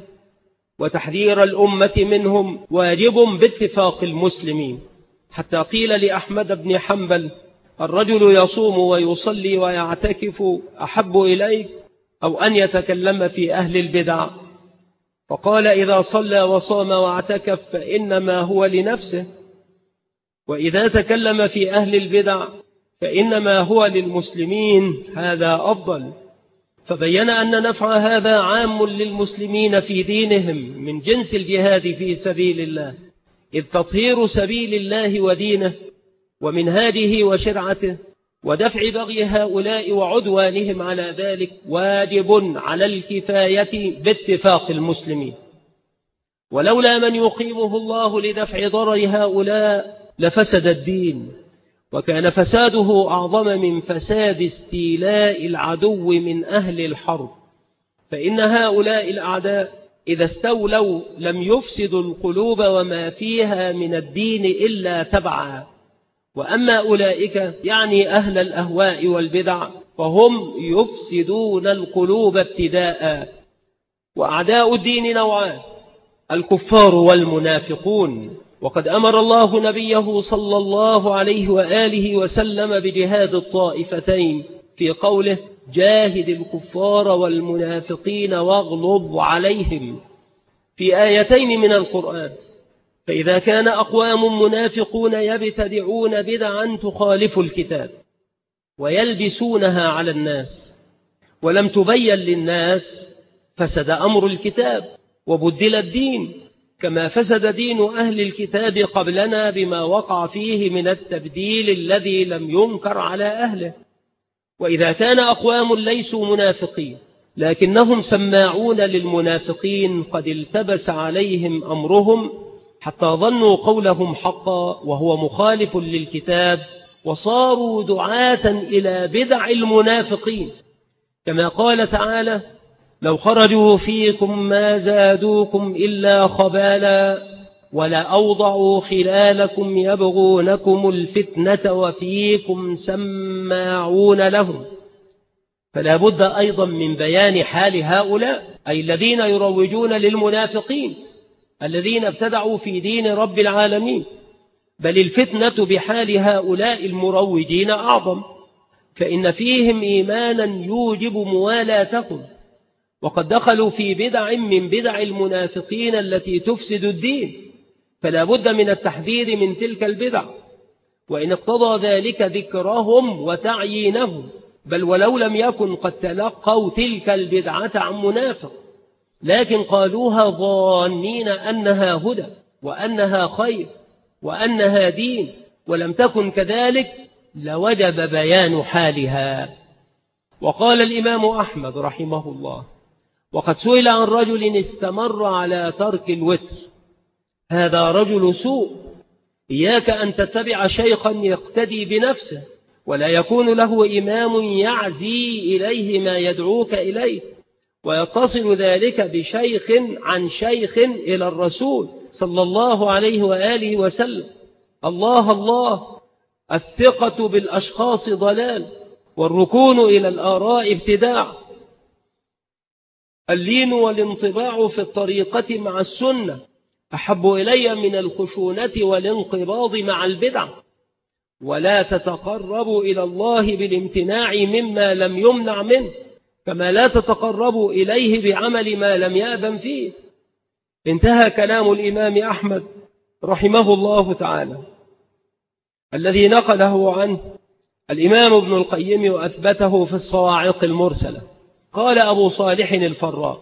وتحذير الأمة منهم واجب باتفاق المسلمين. حتى قيل لأحمد بن حنبل: الرجل يصوم ويصلي ويعتكف أحب إليك أو أن يتكلم في أهل البدع؟ فقال: إذا صلى وصام واعتكف فإنما هو لنفسه، وإذا تكلم في أهل البدع فإنما هو للمسلمين، هذا أفضل. فبين أن نفع هذا عام للمسلمين في دينهم من جنس الجهاد في سبيل الله، إذ تطهير سبيل الله ودينه ومنهاجه وشرعته ودفع بغي هؤلاء وعدوانهم على ذلك واجب على الكفاية باتفاق المسلمين، ولولا من يقيمه الله لدفع ضرر هؤلاء لفسد الدين، وكان فساده أعظم من فساد استيلاء العدو من أهل الحرب. فإن هؤلاء الأعداء إذا استولوا لم يفسدوا القلوب وما فيها من الدين إلا تبعا، وأما أولئك يعني أهل الأهواء والبدع فهم يفسدون القلوب ابتداء. وأعداء الدين نوعان: الكفار والمنافقون. وقد أمر الله نبيه صلى الله عليه وآله وسلم بجهاد الطائفتين في قوله: جاهد الكفار والمنافقين واغلظ عليهم، في آيتين من القرآن. فإذا كان أقوام منافقون يبتدعون بدعا تخالف الكتاب ويلبسونها على الناس ولم تبين للناس، فسد أمر الكتاب وبدل الدين، كما فسد دين أهل الكتاب قبلنا بما وقع فيه من التبديل الذي لم ينكر على أهله. وإذا كان أقوام ليسوا منافقين لكنهم سماعون للمنافقين قد التبس عليهم أمرهم حتى ظنوا قولهم حقا وهو مخالف للكتاب، وصاروا دعاة إلى بدع المنافقين، كما قال تعالى: لو خرجوا فيكم ما زادوكم إلا خبالا ولأوضعوا خلالكم يبغونكم الفتنة وفيكم سماعون لهم. فلا بد أيضا من بيان حال هؤلاء، أي الذين يروجون للمنافقين، الذين ابتدعوا في دين رب العالمين، بل الفتنة بحال هؤلاء المروجين أعظم، فإن فيهم إيمانا يوجب موالاتهم، وقد دخلوا في بدع من بدع المنافقين التي تفسد الدين، فلا بد من التحذير من تلك البدع، وإن اقتضى ذلك ذكرهم وتعيينهم، بل ولو لم يكن قد تلقوا تلك البدعة عن منافق، لكن قالوها ظانين أنها هدى وأنها خير وأنها دين، ولم تكن كذلك لوجب بيان حالها. وقال الإمام أحمد رحمه الله: وقد سئل عن رجل استمر على ترك الوتر: هذا رجل سوء، إياك أن تتبع شيخا يقتدي بنفسه ولا يكون له إمام يعزي إليه ما يدعوك إليه، ويتصل ذلك بشيخ عن شيخ إلى الرسول صلى الله عليه وآله وسلم. الله الله، الثقة بالأشخاص ضلال، والركون إلى الآراء ابتداع. اللين والانطباع في الطريقة مع السنة أحب إلي من الخشونة والانقباض مع البدع. ولا تتقرب إلى الله بالامتناع مما لم يمنع منه، كما لا تتقرب إليه بعمل ما لم يأذن فيه. انتهى كلام الإمام أحمد رحمه الله تعالى، الذي نقله عنه الإمام ابن القيم وأثبته في الصواعق المرسلة. قال أبو صالح الفراء: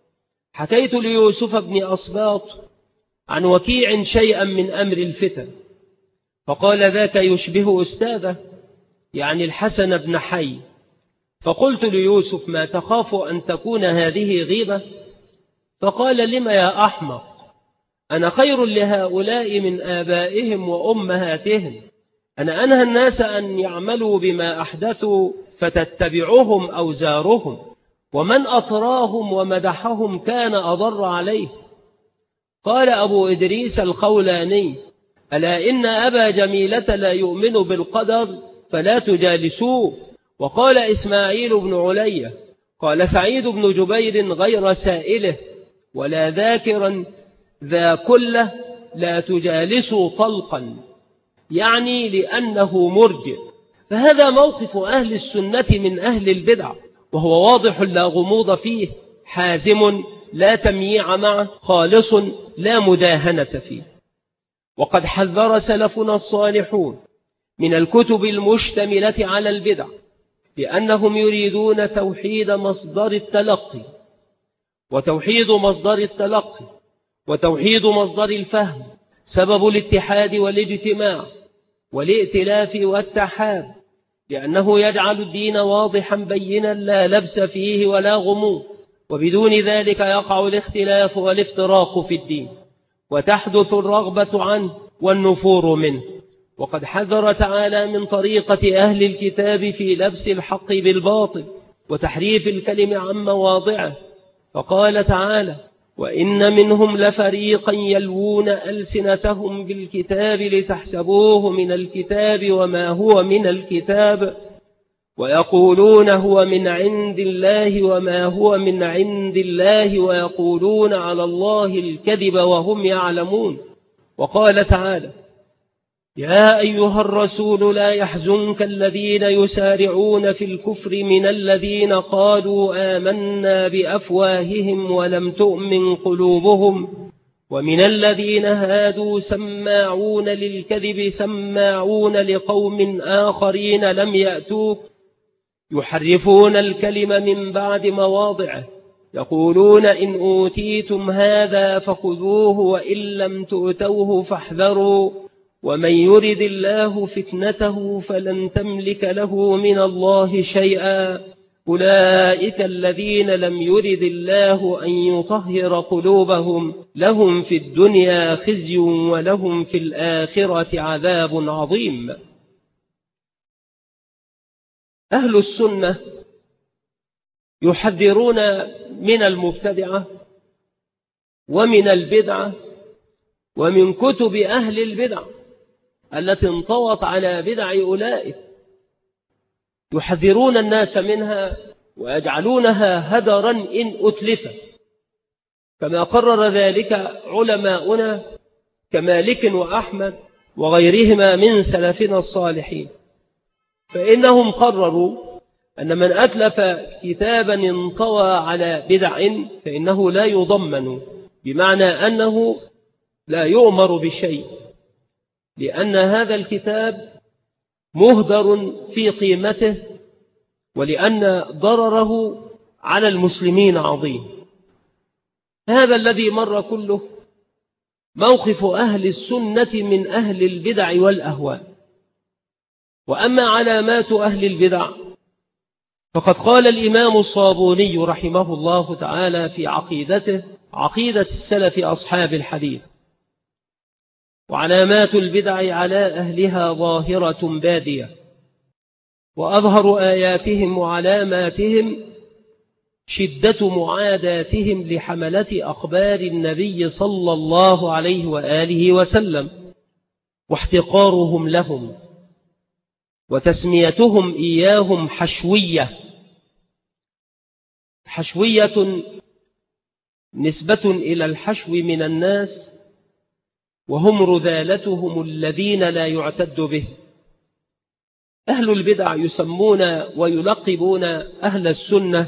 حكيت ليوسف بن أصباط عن وكيع شيئا من أمر الفتن، فقال: ذاك يشبه أستاذه، يعني الحسن بن حي. فقلت ليوسف: ما تخاف أن تكون هذه غيبة؟ فقال: لم يا أحمق، أنا خير لهؤلاء من آبائهم وأمهاتهم، أنا أنهى الناس أن يعملوا بما أحدثوا فتتبعهم أوزارهم، ومن أطراهم ومدحهم كان أضر عليه. قال أبو إدريس الخولاني: ألا إن أبا جميلة لا يؤمن بالقدر فلا تجالسوه. وقال إسماعيل بن علية: قال سعيد بن جبير غير سائله ولا ذاكرا ذا كله لا تجالسوا طلقا، يعني لأنه مرجئ. فهذا موقف أهل السنة من أهل البدع، وهو واضح لا غموض فيه، حازم لا تمييع معه، خالص لا مداهنة فيه. وقد حذر سلفنا الصالحون من الكتب المشتملة على البدع، لأنهم يريدون توحيد مصدر التلقي، وتوحيد مصدر التلقي وتوحيد مصدر الفهم سبب الاتحاد والاجتماع والائتلاف والتحاب، لأنه يجعل الدين واضحا بينا لا لبس فيه ولا غموض، وبدون ذلك يقع الاختلاف والافتراق في الدين، وتحدث الرغبة عنه والنفور منه. وقد حذر تعالى من طريقة أهل الكتاب في لبس الحق بالباطل وتحريف الكلم عن مواضعه، فقال تعالى: وإن منهم لفريقا يلوون ألسنتهم بالكتاب لتحسبوه من الكتاب وما هو من الكتاب ويقولون هو من عند الله وما هو من عند الله ويقولون على الله الكذب وهم يعلمون. وقال تعالى: يا أيها الرسول لا يحزنك الذين يسارعون في الكفر من الذين قالوا آمنا بأفواههم ولم تؤمن قلوبهم ومن الذين هادوا سماعون للكذب سماعون لقوم آخرين لم يأتوك يحرفون الكلم من بعد مواضعه يقولون إن أوتيتم هذا فخذوه وإن لم تؤتوه فاحذروا ومن يرد الله فتنته فلن تملك له من الله شيئا أولئك الذين لم يرد الله أن يطهر قلوبهم لهم في الدنيا خزي ولهم في الآخرة عذاب عظيم. أهل السنة يحذرون من المبتدعة ومن البدعة ومن كتب أهل البدع التي انطوت على بدع أولئك، يحذرون الناس منها ويجعلونها هدرا إن أتلفت، كما قرر ذلك علماؤنا كمالك وأحمد وغيرهما من سلفنا الصالحين، فإنهم قرروا أن من أتلف كتابا انطوى على بدع فإنه لا يضمن، بمعنى أنه لا يؤمر بشيء، لأن هذا الكتاب مهدر في قيمته، ولأن ضرره على المسلمين عظيم. هذا الذي مر كله موقف أهل السنة من أهل البدع والأهواء. وأما علامات أهل البدع فقد قال الإمام الصابوني رحمه الله تعالى في عقيدته، عقيدة السلف أصحاب الحديث: وعلامات البدع على أهلها ظاهرة بادية، وأظهر آياتهم وعلاماتهم شدة معاداتهم لحملة أخبار النبي صلى الله عليه وآله وسلم، واحتقارهم لهم، وتسميتهم إياهم حشوية. حشوية نسبة إلى الحشو من الناس، وهم رذالتهم الذين لا يعتد به. أهل البدع يسمون ويلقبون أهل السنة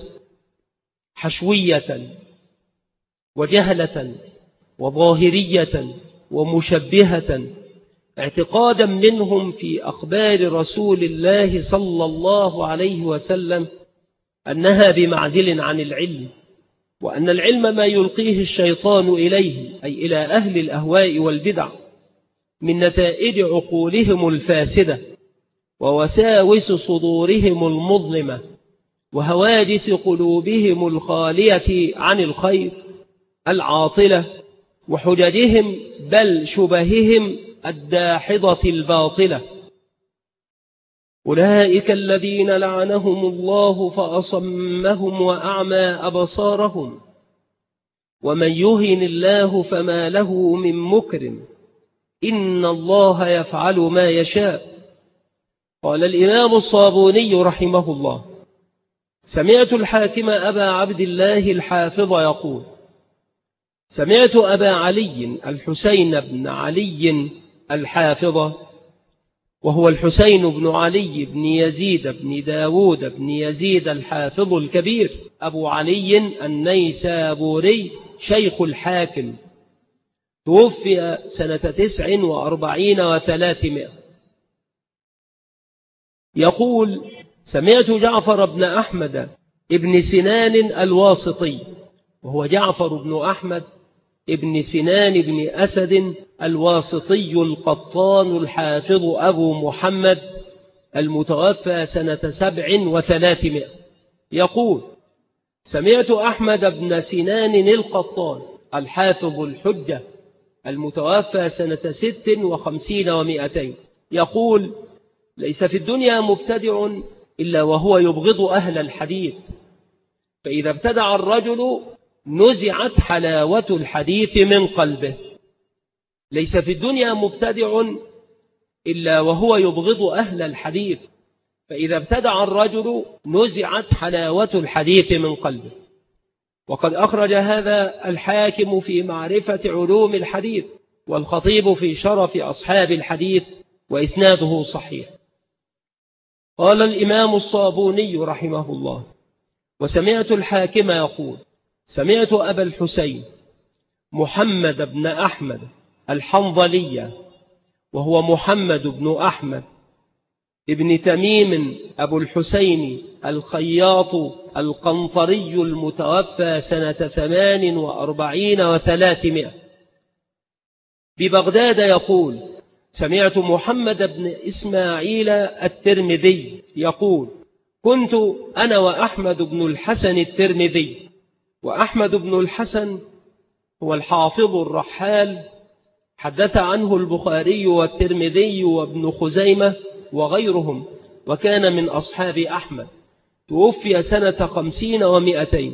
حشوية وجهلة وظاهرية ومشبهة، اعتقادا منهم في أخبار رسول الله صلى الله عليه وسلم أنها بمعزل عن العلم، وأن العلم ما يلقيه الشيطان إليه، أي إلى أهل الأهواء والبدع، من نتائج عقولهم الفاسدة ووساوس صدورهم المظلمة وهواجس قلوبهم الخالية عن الخير العاطلة، وحججهم بل شبههم الداحضة الباطلة. أولئك الذين لعنهم الله فأصمهم وأعمى أبصارهم، ومن يهن الله فما له من مكرم، إن الله يفعل ما يشاء. قال الإمام الصابوني رحمه الله: سمعت الحاكم أبا عبد الله الحافظ يقول: سمعت أبا علي الحسين بن علي الحافظ، وهو الحسين بن علي بن يزيد بن داود بن يزيد الحافظ الكبير أبو علي النيسابوري شيخ الحاكم، توفي سنة 49 و300. يقول: سمعت جعفر بن أحمد ابن سنان الواسطي، وهو جعفر بن أحمد ابن سنان بن أسد الواسطي القطان الحافظ أبو محمد المتوفى سنة 7 و300، يقول: سمعت أحمد بن سنان القطان الحافظ الحجة المتوفى سنة 56 و200، يقول: ليس في الدنيا مبتدع إلا وهو يبغض أهل الحديث، فإذا ابتدع الرجل نزعت حلاوة الحديث من قلبه. ليس في الدنيا مبتدع إلا وهو يبغض أهل الحديث، فإذا ابتدع الرجل نزعت حلاوة الحديث من قلبه. وقد أخرج هذا الحاكم في معرفة علوم الحديث، والخطيب في شرف أصحاب الحديث، وإسناده صحيح. قال الإمام الصابوني رحمه الله: وسمعت الحاكم يقول: سمعت أبا الحسين محمد بن أحمد الحنظلية، وهو محمد بن أحمد ابن تميم أبو الحسين الخياط القنطري المتوفى سنة 48 و300 ببغداد، يقول: سمعت محمد بن إسماعيل الترمذي يقول: كنت أنا وأحمد بن الحسن الترمذي. وأحمد بن الحسن هو الحافظ الرحال، حدث عنه البخاري والترمذي وابن خزيمة وغيرهم، وكان من أصحاب أحمد، توفي سنة 50 و200.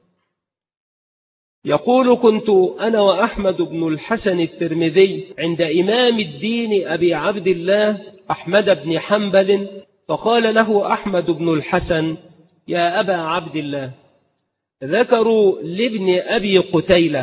يقول: كنت أنا وأحمد بن الحسن الترمذي عند إمام الدين أبي عبد الله أحمد بن حنبل، فقال له أحمد بن الحسن: يا أبا عبد الله، ذكروا لابن أبي قتيلة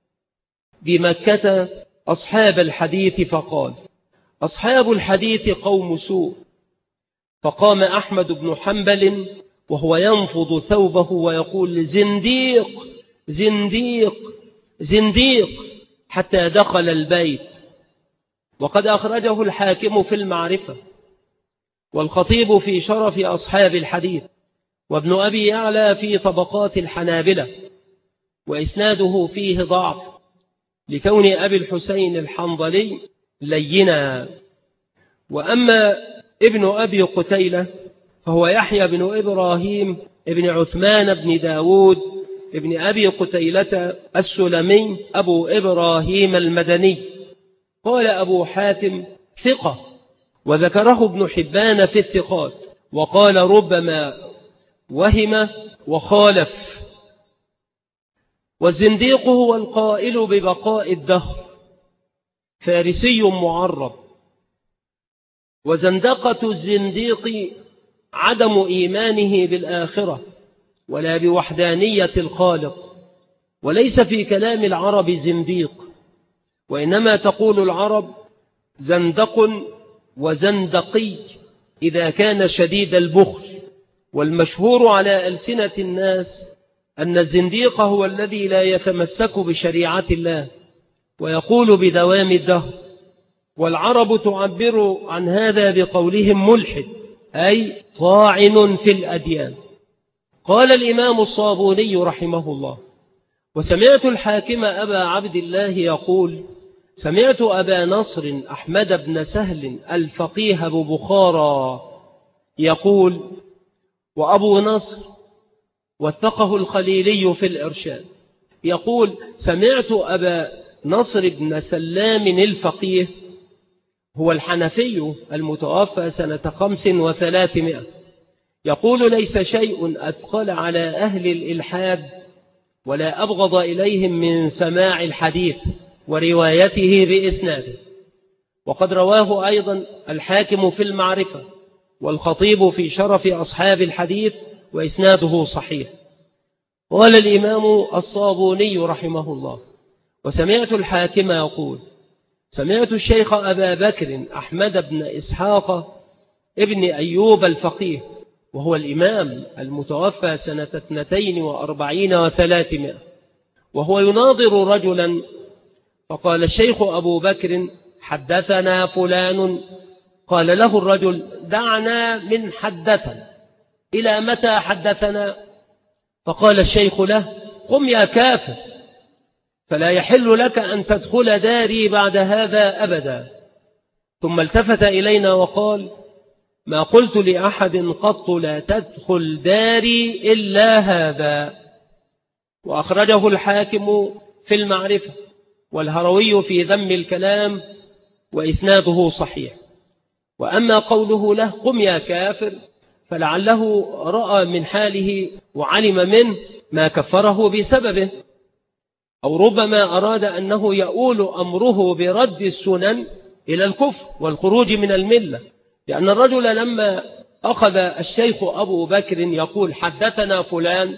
بمكة أصحاب الحديث فقال: أصحاب الحديث قوم سوء. فقام أحمد بن حنبل وهو ينفض ثوبه ويقول: زنديق زنديق زنديق، حتى دخل البيت. وقد أخرجه الحاكم في المعرفة، والخطيب في شرف أصحاب الحديث، وابن أبي يعلى في طبقات الحنابلة، وإسناده فيه ضعف لكون أبي الحسين الحنظلي لينا. وأما ابن أبي قتيلة فهو يحيى بن إبراهيم ابن عثمان بن داود ابن أبي قتيلة السلمي أبو إبراهيم المدني. قال أبو حاتم: ثقة، وذكره ابن حبان في الثقات، وقال: ربما وهم وخالف. والزنديق هو القائل ببقاء الدهر، فارسي معرب. وزندقة الزنديق عدم إيمانه بالآخرة ولا بوحدانية الخالق، وليس في كلام العرب زنديق، وإنما تقول العرب زندق وزندقي إذا كان شديد البخل. والمشهور على ألسنة الناس أن الزنديق هو الذي لا يتمسك بشريعة الله ويقول بدوام الدهر. والعرب تعبر عن هذا بقولهم ملحد، أي طاعن في الأديان. قال الإمام الصابوني رحمه الله: وسمعت الحاكم أبا عبد الله يقول: سمعت أبا نصر أحمد بن سهل الفقيه ببخارى يقول، وأبو نصر وثقه الخليلي في الإرشاد يقول: سمعت أبا نصر بن سلام الفقيه، هو الحنفي المتوفى سنة 3500، يقول: ليس شيء أثقل على أهل الإلحاد ولا أبغض إليهم من سماع الحديث وروايته بإسناده. وقد رواه أيضا الحاكم في المعرفة، والخطيب في شرف أصحاب الحديث، وإسناده صحيح. قال الإمام الصابوني رحمه الله: وسمعت الحاكم يقول: سمعت الشيخ أبا بكر أحمد بن إسحاق ابن أيوب الفقيه، وهو الإمام المتوفى سنة 42 و300، وهو يناظر رجلا، فقال الشيخ أبو بكر: حدثنا فلان. قال له الرجل: دعنا من حدثنا، إلى متى حدثنا؟ فقال الشيخ له: قم يا كافر، فلا يحل لك أن تدخل داري بعد هذا أبدا. ثم التفت إلينا وقال: ما قلت لأحد قط لا تدخل داري إلا هذا. وأخرجه الحاكم في المعرفة، والهروي في ذم الكلام، وإسناده صحيح. وأما قوله له: قم يا كافر، فلعله رأى من حاله وعلم منه ما كفره بسببه، أو ربما أراد أنه يؤول أمره برد السنن إلى الكفر والخروج من الملة، لأن الرجل لما أخذ الشيخ أبو بكر يقول: حدثنا فلان،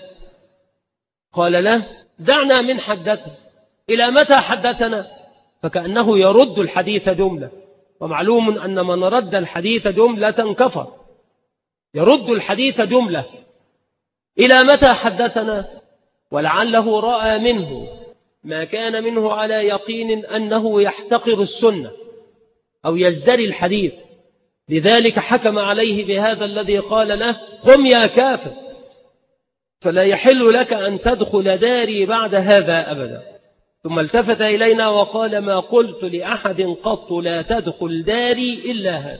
قال له: دعنا من حدثنا، إلى متى حدثنا؟ فكأنه يرد الحديث جملة، ومعلوم أن من رد الحديث جملة كفر. يرد الحديث جملة، إلى متى حدثنا؟ ولعله رأى منه ما كان منه على يقين أنه يحتقر السنة أو يزدري الحديث، لذلك حكم عليه بهذا الذي قال له: قم يا كافر، فلا يحل لك أن تدخل داري بعد هذا أبدا. ثم التفت إلينا وقال: ما قلت لأحد قط لا تدخل داري إلا هذا.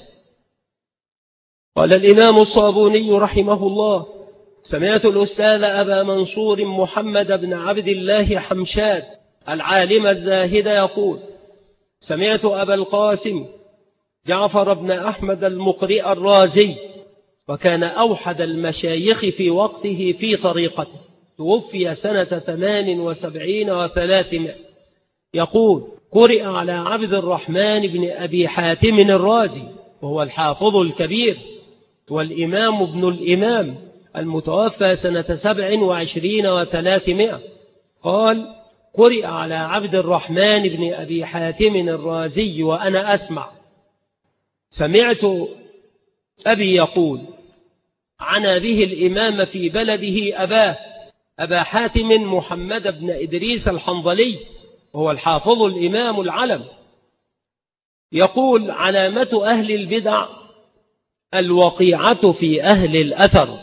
قال الإمام الصابوني رحمه الله: سمعت الأستاذ أبا منصور محمد بن عبد الله حمشاد العالم الزاهد يقول: سمعت أبا القاسم جعفر بن أحمد المقرئ الرازي، وكان أوحد المشايخ في وقته في طريقته، توفي سنة 78 و300، يقول: قرئ على عبد الرحمن بن أبي حاتم الرازي، وهو الحافظ الكبير والإمام ابن الإمام، المتوفى سنة 27 و300، قال: قرئ على عبد الرحمن بن أبي حاتم الرازي وأنا أسمع، سمعت أبي يقول: عنا به الإمام في بلده أبا حاتم محمد بن إدريس الحنظلي، وهو الحافظ الإمام العلم، يقول: علامة أهل البدع الوقيعة في أهل الأثر.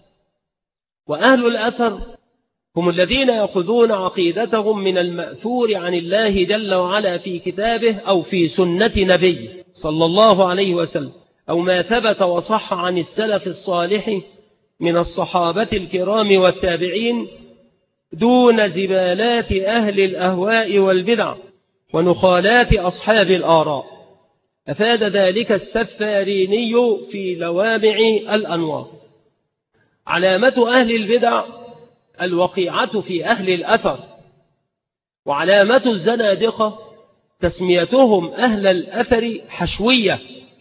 وأهل الأثر هم الذين يأخذون عقيدتهم من المأثور عن الله جل وعلا في كتابه أو في سنة نبيه صلى الله عليه وسلم، أو ما ثبت وصح عن السلف الصالح من الصحابة الكرام والتابعين، دون زبالات أهل الأهواء والبدع ونخالات أصحاب الآراء. أفاد ذلك السفاريني في لوامع الأنوار. علامة أهل البدع الوقيعة في أهل الأثر. وعلامة الزنادقة تسميتهم أهل الأثر حشوية،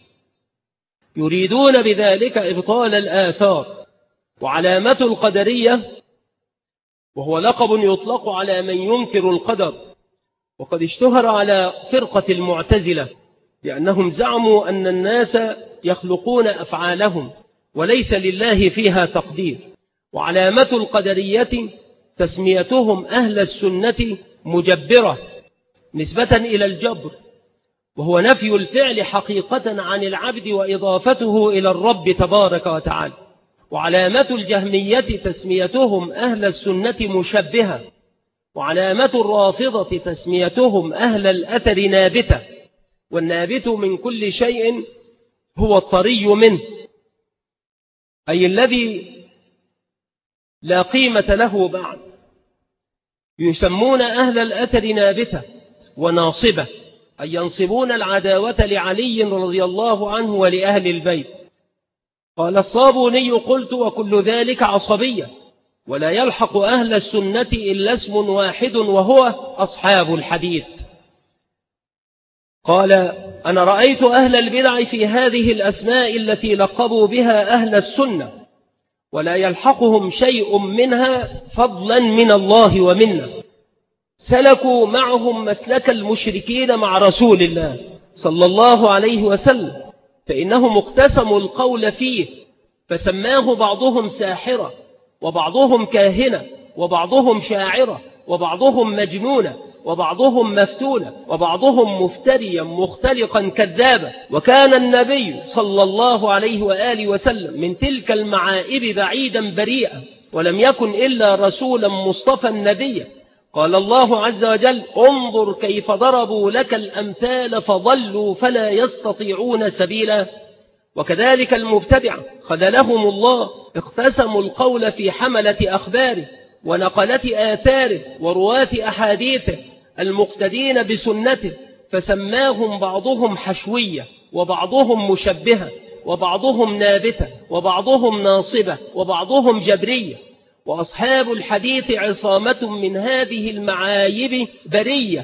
يريدون بذلك إبطال الآثار. وعلامة القدرية، وهو لقب يطلق على من ينكر القدر، وقد اشتهر على فرقة المعتزلة لأنهم زعموا أن الناس يخلقون أفعالهم وليس لله فيها تقدير. وعلامة القدرية تسميتهم أهل السنة مجبرة، نسبة إلى الجبر، وهو نفي الفعل حقيقة عن العبد وإضافته إلى الرب تبارك وتعالى. وعلامة الجهمية تسميتهم أهل السنة مشبهة. وعلامة الرافضة تسميتهم أهل الأثر نابتة، والنابت من كل شيء هو الطري منه، أي الذي لا قيمة له بعد. يسمون أهل الأثر نابتة وناصبة، أي ينصبون العداوة لعلي رضي الله عنه ولأهل البيت. قال الصابوني: قلت: وكل ذلك عصبية، ولا يلحق أهل السنة إلا اسم واحد وهو أصحاب الحديث. قال: أنا رأيت أهل البدع في هذه الأسماء التي لقبوا بها أهل السنة، ولا يلحقهم شيء منها فضلا من الله ومنا. سلكوا معهم مسلك المشركين مع رسول الله صلى الله عليه وسلم، فإنهم اقتسموا القول فيه، فسماه بعضهم ساحرة، وبعضهم كاهنة، وبعضهم شاعرة، وبعضهم مجنونة، وبعضهم مفتونة، وبعضهم مفتريا مختلقا كذابا. وكان النبي صلى الله عليه وآله وسلم من تلك المعائب بعيدا بريئا، ولم يكن إلا رسولا مصطفى نبيا. قال الله عز وجل: انظر كيف ضربوا لك الأمثال فضلوا فلا يستطيعون سبيلا. وكذلك المبتدعة خذلهم الله، اقتسموا القول في حملة أخباره ونقلة آثاره ورواة أحاديثه المقتدين بسنته، فسماهم بعضهم حشوية، وبعضهم مشبهة، وبعضهم نابتة، وبعضهم ناصبة، وبعضهم جبرية. وأصحاب الحديث عصامة من هذه المعايب برية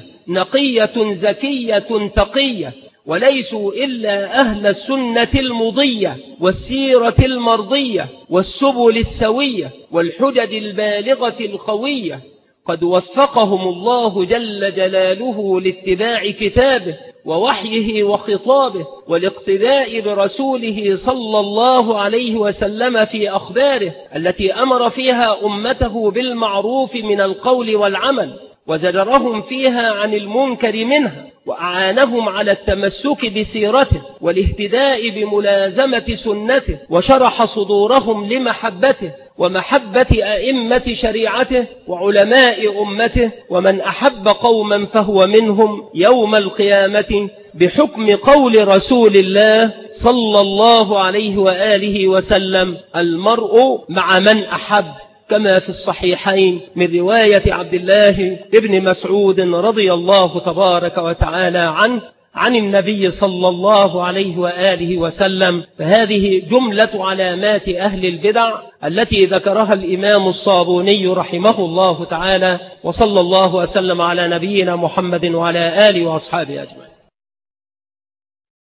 نقية زكية تقية، وليسوا إلا أهل السنة المضية والسيرة المرضية والسبل السوية والحجج البالغة القوية، قد وفقهم الله جل جلاله لاتباع كتابه ووحيه وخطابه والاقتداء برسوله صلى الله عليه وسلم في أخباره التي أمر فيها أمته بالمعروف من القول والعمل، وزجرهم فيها عن المنكر منها، وأعانهم على التمسك بسيرته والاهتداء بملازمة سنته، وشرح صدورهم لمحبته ومحبة أئمة شريعته وعلماء أمته، ومن أحب قوما فهو منهم يوم القيامة بحكم قول رسول الله صلى الله عليه وآله وسلم: المرء مع من أحب، كما في الصحيحين من رواية عبد الله ابن مسعود رضي الله تبارك وتعالى عنه عن النبي صلى الله عليه وآله وسلم. فهذه جملة علامات أهل البدع التي ذكرها الإمام الصابوني رحمه الله تعالى، وصلى الله وسلم على نبينا محمد وعلى آله وأصحابه أجمعين.